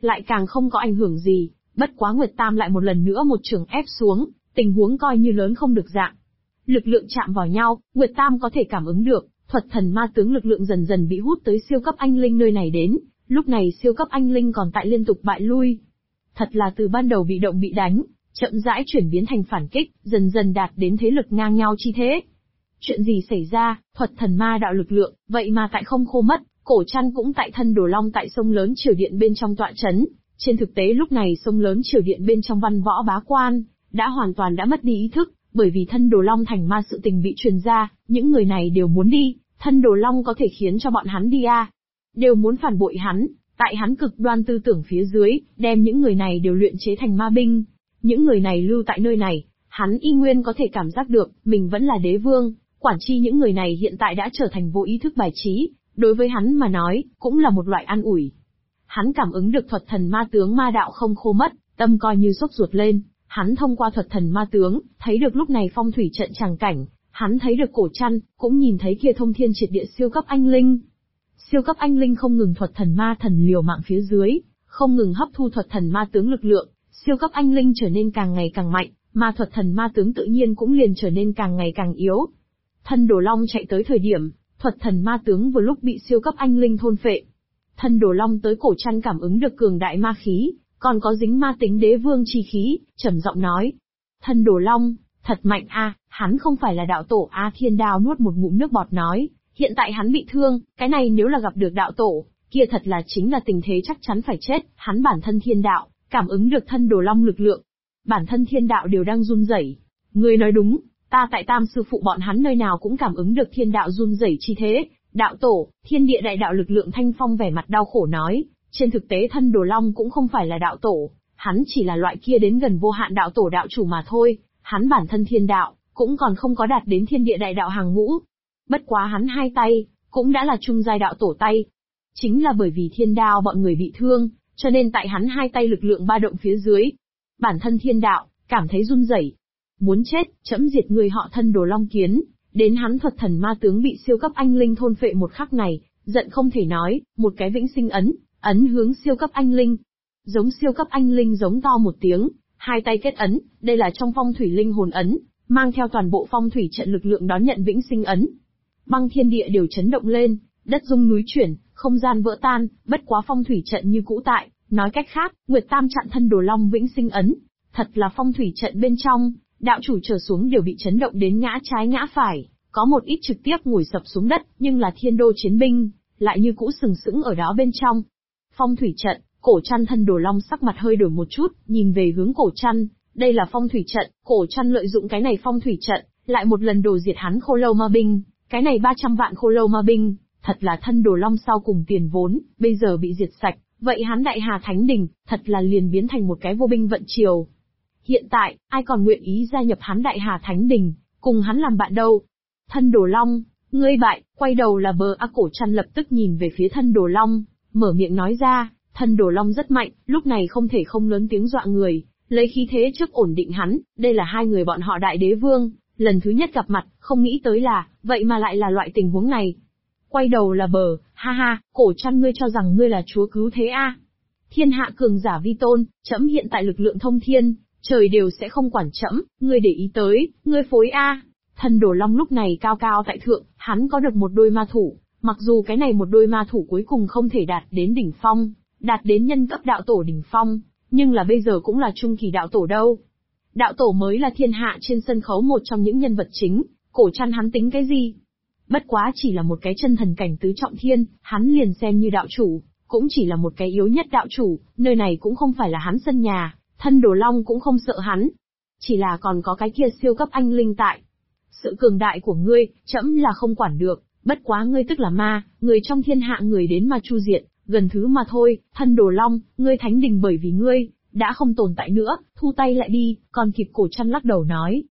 lại càng không có ảnh hưởng gì, bất quá Nguyệt Tam lại một lần nữa một trường ép xuống, tình huống coi như lớn không được dạng. Lực lượng chạm vào nhau, Nguyệt Tam có thể cảm ứng được, thuật thần ma tướng lực lượng dần dần bị hút tới siêu cấp anh linh nơi này đến, lúc này siêu cấp anh linh còn tại liên tục bại lui. Thật là từ ban đầu bị động bị đánh, chậm rãi chuyển biến thành phản kích, dần dần đạt đến thế lực ngang nhau chi thế. Chuyện gì xảy ra, thuật thần ma đạo lực lượng, vậy mà tại không khô mất, Cổ Trăn cũng tại thân Đồ Long tại sông lớn Triều Điện bên trong tọa chấn. Trên thực tế lúc này sông lớn Triều Điện bên trong Văn Võ bá quan, đã hoàn toàn đã mất đi ý thức, bởi vì thân Đồ Long thành ma sự tình bị truyền ra, những người này đều muốn đi, thân Đồ Long có thể khiến cho bọn hắn đi à. Đều muốn phản bội hắn, tại hắn cực đoan tư tưởng phía dưới, đem những người này đều luyện chế thành ma binh. Những người này lưu tại nơi này, hắn y nguyên có thể cảm giác được, mình vẫn là đế vương, quản chi những người này hiện tại đã trở thành vô ý thức bài trí, đối với hắn mà nói, cũng là một loại an ủi. Hắn cảm ứng được thuật thần ma tướng ma đạo không khô mất, tâm coi như sốt ruột lên, hắn thông qua thuật thần ma tướng, thấy được lúc này phong thủy trận tràng cảnh, hắn thấy được Cổ Trăn, cũng nhìn thấy kia thông thiên triệt địa siêu cấp anh linh. Siêu cấp anh linh không ngừng thuật thần ma thần liều mạng phía dưới, không ngừng hấp thu thuật thần ma tướng lực lượng, siêu cấp anh linh trở nên càng ngày càng mạnh, mà thuật thần ma tướng tự nhiên cũng liền trở nên càng ngày càng yếu. Thân Đồ Long chạy tới thời điểm, thuật thần ma tướng vừa lúc bị siêu cấp anh linh thôn phệ. Thân Đồ Long tới Cổ Trăn cảm ứng được cường đại ma khí, còn có dính ma tính đế vương chi khí, trầm giọng nói. Thân Đồ Long, thật mạnh a, hắn không phải là đạo tổ a. Thiên Đao nuốt một ngụm nước bọt nói, hiện tại hắn bị thương, cái này nếu là gặp được đạo tổ, kia thật là chính là tình thế chắc chắn phải chết, hắn bản thân thiên đạo, cảm ứng được thân Đồ Long lực lượng. Bản thân thiên đạo đều đang run rẩy. Ngươi nói đúng, ta tại Tam sư phụ bọn hắn nơi nào cũng cảm ứng được thiên đạo run rẩy chi thế. Đạo tổ, thiên địa đại đạo lực lượng. Thanh Phong vẻ mặt đau khổ nói, trên thực tế thân Đồ Long cũng không phải là đạo tổ, hắn chỉ là loại kia đến gần vô hạn đạo tổ đạo chủ mà thôi, hắn bản thân thiên đạo, cũng còn không có đạt đến thiên địa đại đạo hàng ngũ. Bất quá hắn hai tay, cũng đã là trung giai đạo tổ tay. Chính là bởi vì thiên đao bọn người bị thương, cho nên tại hắn hai tay lực lượng ba động phía dưới. Bản thân thiên đạo, cảm thấy run rẩy. Muốn chết, chẫm diệt người họ thân Đồ Long kiến. Đến hắn thuật thần ma tướng bị siêu cấp anh linh thôn phệ một khắc này, giận không thể nói, một cái vĩnh sinh ấn hướng siêu cấp anh linh. Giống siêu cấp anh linh giống to một tiếng, hai tay kết ấn, đây là trong phong thủy linh hồn ấn, mang theo toàn bộ phong thủy trận lực lượng đón nhận vĩnh sinh ấn. Băng thiên địa đều chấn động lên, đất rung núi chuyển, không gian vỡ tan, bất quá phong thủy trận như cũ tại, nói cách khác, Nguyệt Tam chặn thân Đồ Long vĩnh sinh ấn, thật là phong thủy trận bên trong, đạo chủ trở xuống đều bị chấn động đến ngã trái ngã phải, có một ít trực tiếp ngồi sập xuống đất, nhưng là thiên đô chiến binh, lại như cũ sừng sững ở đó bên trong. Phong thủy trận, Cổ Trăn thân Đồ Long sắc mặt hơi đổi một chút, nhìn về hướng Cổ Trăn, đây là phong thủy trận, Cổ Trăn lợi dụng cái này phong thủy trận, lại một lần đổ diệt hắn Khô Lâu Ma binh, cái này 300 vạn Khô Lâu Ma binh, thật là thân Đồ Long sau cùng tiền vốn, bây giờ bị diệt sạch, vậy hắn Đại Hà Thánh Đình, thật là liền biến thành một cái vô binh vận triều. Hiện tại, ai còn nguyện ý gia nhập hắn Đại Hà Thánh Đình, cùng hắn làm bạn đâu? Thân Đồ Long, ngươi bại, quay đầu là bờ. Cổ Trăn lập tức nhìn về phía thân Đồ Long, mở miệng nói ra, thân Đồ Long rất mạnh, lúc này không thể không lớn tiếng dọa người, lấy khí thế trước ổn định hắn, đây là hai người bọn họ đại đế vương, lần thứ nhất gặp mặt, không nghĩ tới là, vậy mà lại là loại tình huống này. Quay đầu là bờ, ha ha, Cổ Trăn ngươi cho rằng ngươi là chúa cứu thế a? Thiên hạ cường giả vi tôn, trẫm hiện tại lực lượng thông thiên, trời đều sẽ không quản trẫm, ngươi để ý tới, ngươi phối a. Thân Đồ Long lúc này cao cao tại thượng, hắn có được một đôi ma thủ, mặc dù cái này một đôi ma thủ cuối cùng không thể đạt đến đỉnh phong, đạt đến nhân cấp đạo tổ đỉnh phong, nhưng là bây giờ cũng là trung kỳ đạo tổ đâu. Đạo tổ mới là thiên hạ trên sân khấu một trong những nhân vật chính, Cổ Trăn hắn tính cái gì? Bất quá chỉ là một cái chân thần cảnh tứ trọng thiên, hắn liền xem như đạo chủ, cũng chỉ là một cái yếu nhất đạo chủ, nơi này cũng không phải là hắn sân nhà, thân Đồ Long cũng không sợ hắn. Chỉ là còn có cái kia siêu cấp anh linh tại. Sự cường đại của ngươi, trẫm là không quản được, bất quá ngươi tức là ma, người trong thiên hạ người đến mà chu diệt, gần thứ mà thôi, thân Đồ Long, ngươi Thánh Đình bởi vì ngươi, đã không tồn tại nữa, thu tay lại đi, còn kịp. Cổ Trăn lắc đầu nói.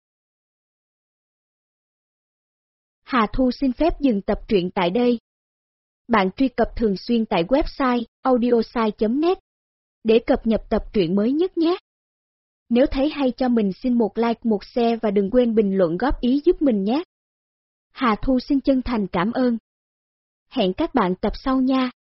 Hà Thu xin phép dừng tập truyện tại đây. Bạn truy cập thường xuyên tại website audiosai.net để cập nhật tập truyện mới nhất nhé. Nếu thấy hay cho mình xin một like, một share và đừng quên bình luận góp ý giúp mình nhé. Hà Thu xin chân thành cảm ơn. Hẹn các bạn tập sau nha.